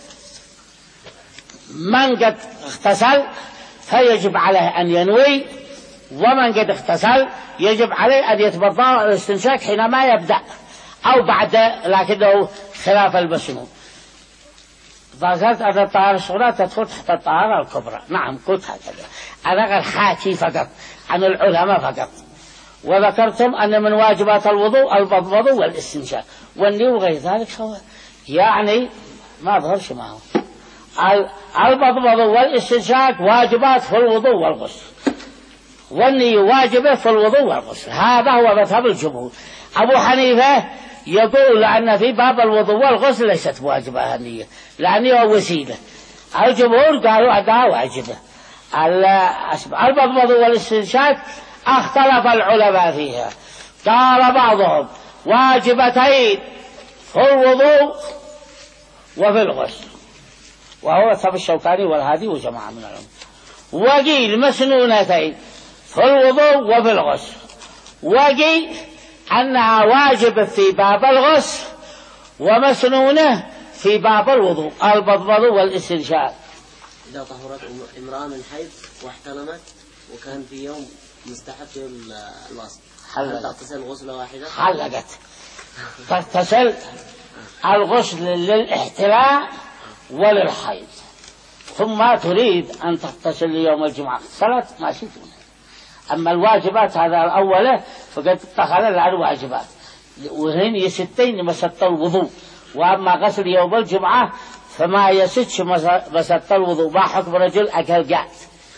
من قد اغتسل فيجب عليه أن ينوي، ومن قد اغتسل يجب عليه أن يتوضأ الاستنشاق حينما يبدأ أو بعد، لكنه خلاف المسنون. ذكرت أن الطهارة الصغرى تدخل تحت الطهارة الكبرى. نعم قلت هكذا. أنا الحاكي فقط عن العلماء فقط. وذكرتم أن من واجبات الوضوء المضمض والاستنشاق والنية وغير ذلك سواء. يعني ما ظهرش معه. المضمض والاستنشاق واجبات في الوضوء والغسل، والنية واجبة في الوضوء والغسل. هذا هو مذهب الجمهور. أبو حنيفة يقول أن في باب الوضوء والغسل ليست واجبة النية لأنها وسيلة. الجمهور قالوا أنها واجبة. المضمض والاستنشاق اختلف العلماء فيها. قال بعضهم واجبتين في الوضوء وفي الغسل، وهو طب الشوكاني والهادي وجماعة من العلماء. وقيل مسنونتين في الوضوء وفي الغسل، وقيل أنها واجبة في باب الغسل ومسنونة في باب الوضوء المضمض والاستنشاق. إذا طهرت امرأة من حيض واحتلمت وكان في يوم مستحب الوصل، هل تغتسل غسلة واحدة؟ حلقت تغتسل الغسل للاحتلام وللحيض، ثم تريد أن تغتسل ليوم الجمعة صلاة ما شئت. أما الواجبات هذا الأولى فقد دخل على الواجبات، وهن يستين مسط الوضوء. وأما غسل يوم الجمعة فما يسدش مسط الوضوء. ما حكم رجل أكل قات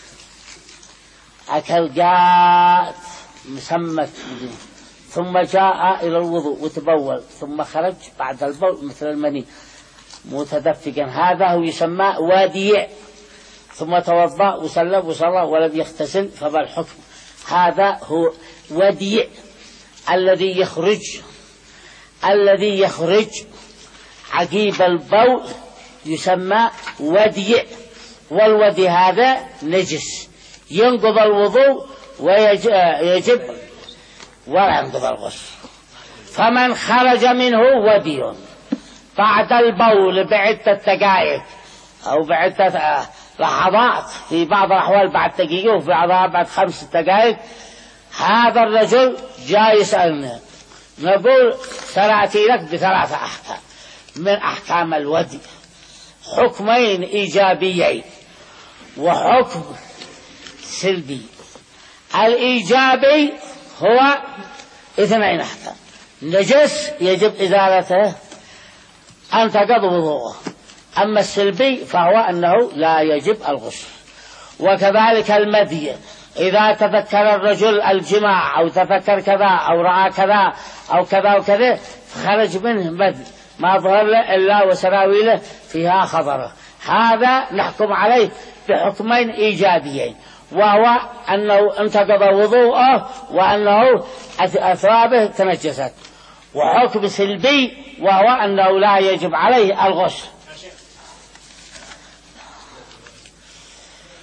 أكل قات مسمت ثم جاء إلى الوضوء وتبول ثم خرج بعد البول مثل المني متدفقا، هذا هو يسمى واديع. ثم توضأ وسلم وصلى ولم يغتسل، فما الحكم؟ هذا هو وديع الذي يخرج الذي يخرج عقيب البول يسمى وديع. والودي هذا نجس ينقض الوضوء ويجب ولا ينقض الغسل. فمن خرج منه ودي بعد البول بعدة دقائق أو بعدة لحظات، في بعض الأحوال بعد دقيقة وفي بعضها بعد خمس دقائق، هذا الرجل جاي يسألنا. نقول سنأتي لك بثلاثة أحكام من أحكام الودي، حكمين إيجابيين وحكم سلبي. الإيجابي هو اثنين أحكام: نجس يجب إزالته أن تقض وضوءه. أما السلبي فهو أنه لا يجب الغسل. وكذلك المدي، إذا تذكر الرجل الجماع أو تذكر كذا أو رأى كذا أو كذا وكذا فخرج منه مدي ما ظهر له إلا وسراويله فيها خضرة، هذا نحكم عليه بحكمين إيجابيين، وهو أنه انتقض وضوءه وأنه أثوابه تنجست. وحكم سلبي وهو أنه لا يجب عليه الغسل.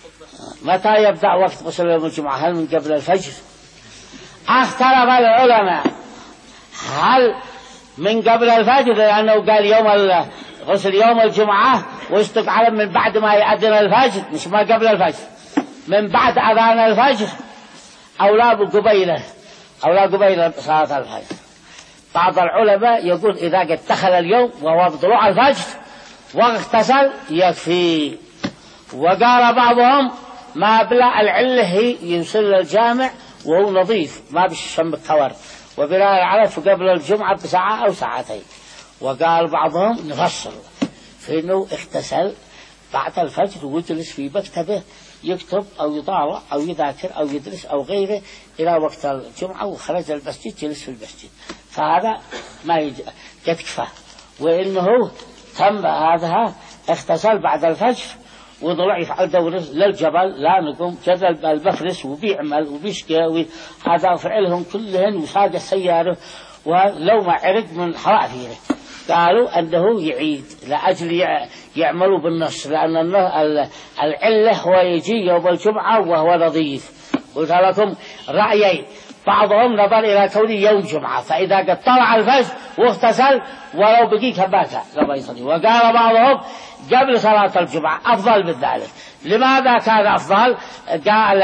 متى يبدأ وقت غسل يوم الجمعة؟ هل من قبل الفجر؟ اختلف العلماء هل من قبل الفجر، لأنه قال يوم غسل يوم الجمعة واستقعد من بعد ما يأذن الفجر، مش ما قبل الفجر، من بعد أذان الفجر، أو لا قبيله أو لا قبيل صلاة الفجر. بعض العلماء يقول إذا قد دخل اليوم وهو بطلوع الفجر واغتسل يكفي. وقال بعضهم ما بلا العلة هي يوصل الجامع وهو نظيف ما بيشم بالكور، وبلا العلف قبل الجمعة بساعة أو ساعتين. وقال بعضهم نفصل في أنه اغتسل بعد الفجر ويجلس في مكتبه يكتب أو يطالع أو يذاكر أو يدرس أو غيره إلى وقت الجمعة، وخرج المسجد جلس في المسجد، فهذا ما يكفى. وإنه تم هذا اغتسل بعد الفجر وطلع يفعل دورة للجبل، لا نقوم جدل البفرس وبيعمل وبيشكي، هذا فعلهم كلهن وساق السيارة ولو ما عرق من حوافيره. قالوا أنه يعيد لأجل يعملوا بالنص، لأن العلة هو يجي يوم الجمعة وهو نظيف. قلت لكم رأيين، بعضهم نظر إلى كونه يوم جمعة، فإذا قد طلع الفجر واغتسل ولو بقي كباتا لما يصلي. وقال بعضهم قبل صلاة الجمعة أفضل من ذلك. لماذا كان أفضل؟ قال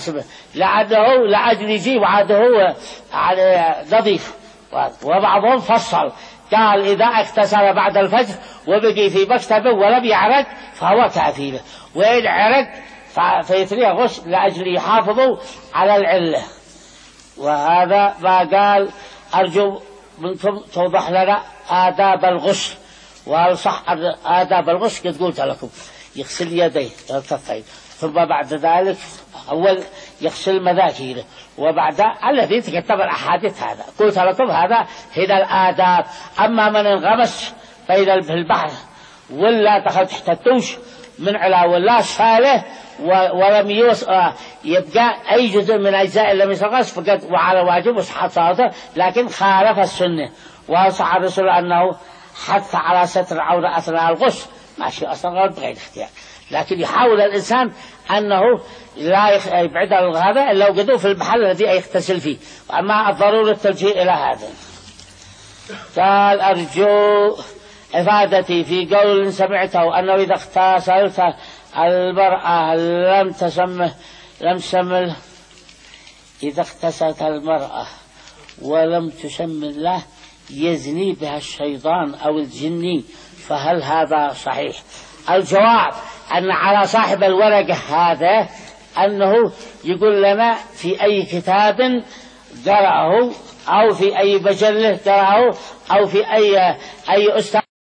لأنه لأجل يجي وعاده نظيف. وبعضهم فصل قال إذا اغتسل بعد الفجر وبقي في مكتبه ولم يعرق فهو كافي له، وإن عرق فيتريه غسل لأجل يحافظوا على العلة. وهذا ما قال. أرجو منكم توضح لنا آداب الغسل، وهل صح آداب الغسل؟ قد قلت لكم يغسل يديه الكفين، ثم بعد ذلك أول يغسل مذاكيره، وبعد الذي تكتب الأحاديث هذا قلت لكم هذا هنا الآداب. أما من انغمس بين في البحر ولا دخل تحت الدوش من علا ولا أسفاله ولم يبقى أي جزء من أجزاء لم يسغس فقد وعلى واجب وصحة صلاته، لكن خالف السنة. وصح الرسول أنه حث على ستر عورة أثناء الغسل، ماشي أصلا غلط بغير اختيار، لكن يحاول الإنسان أنه لا يبعد عن هذا إلا وجدوه في المحل الذي يغتسل فيه. أما الضرورة التلجيء إلى هذا. قال أرجو إفادتي في قول سمعته أنه إذا اغتسلت المرأة لم تسمه لم تسمل إذا اغتسلت المرأة ولم تسم الله يزني بها الشيطان أو الجني، فهل هذا صحيح؟ الجواب أن على صاحب الورقة هذا أنه يقول لنا في أي كتاب قرأه أو في أي مجلة قرأه أو في أي أي أستاذ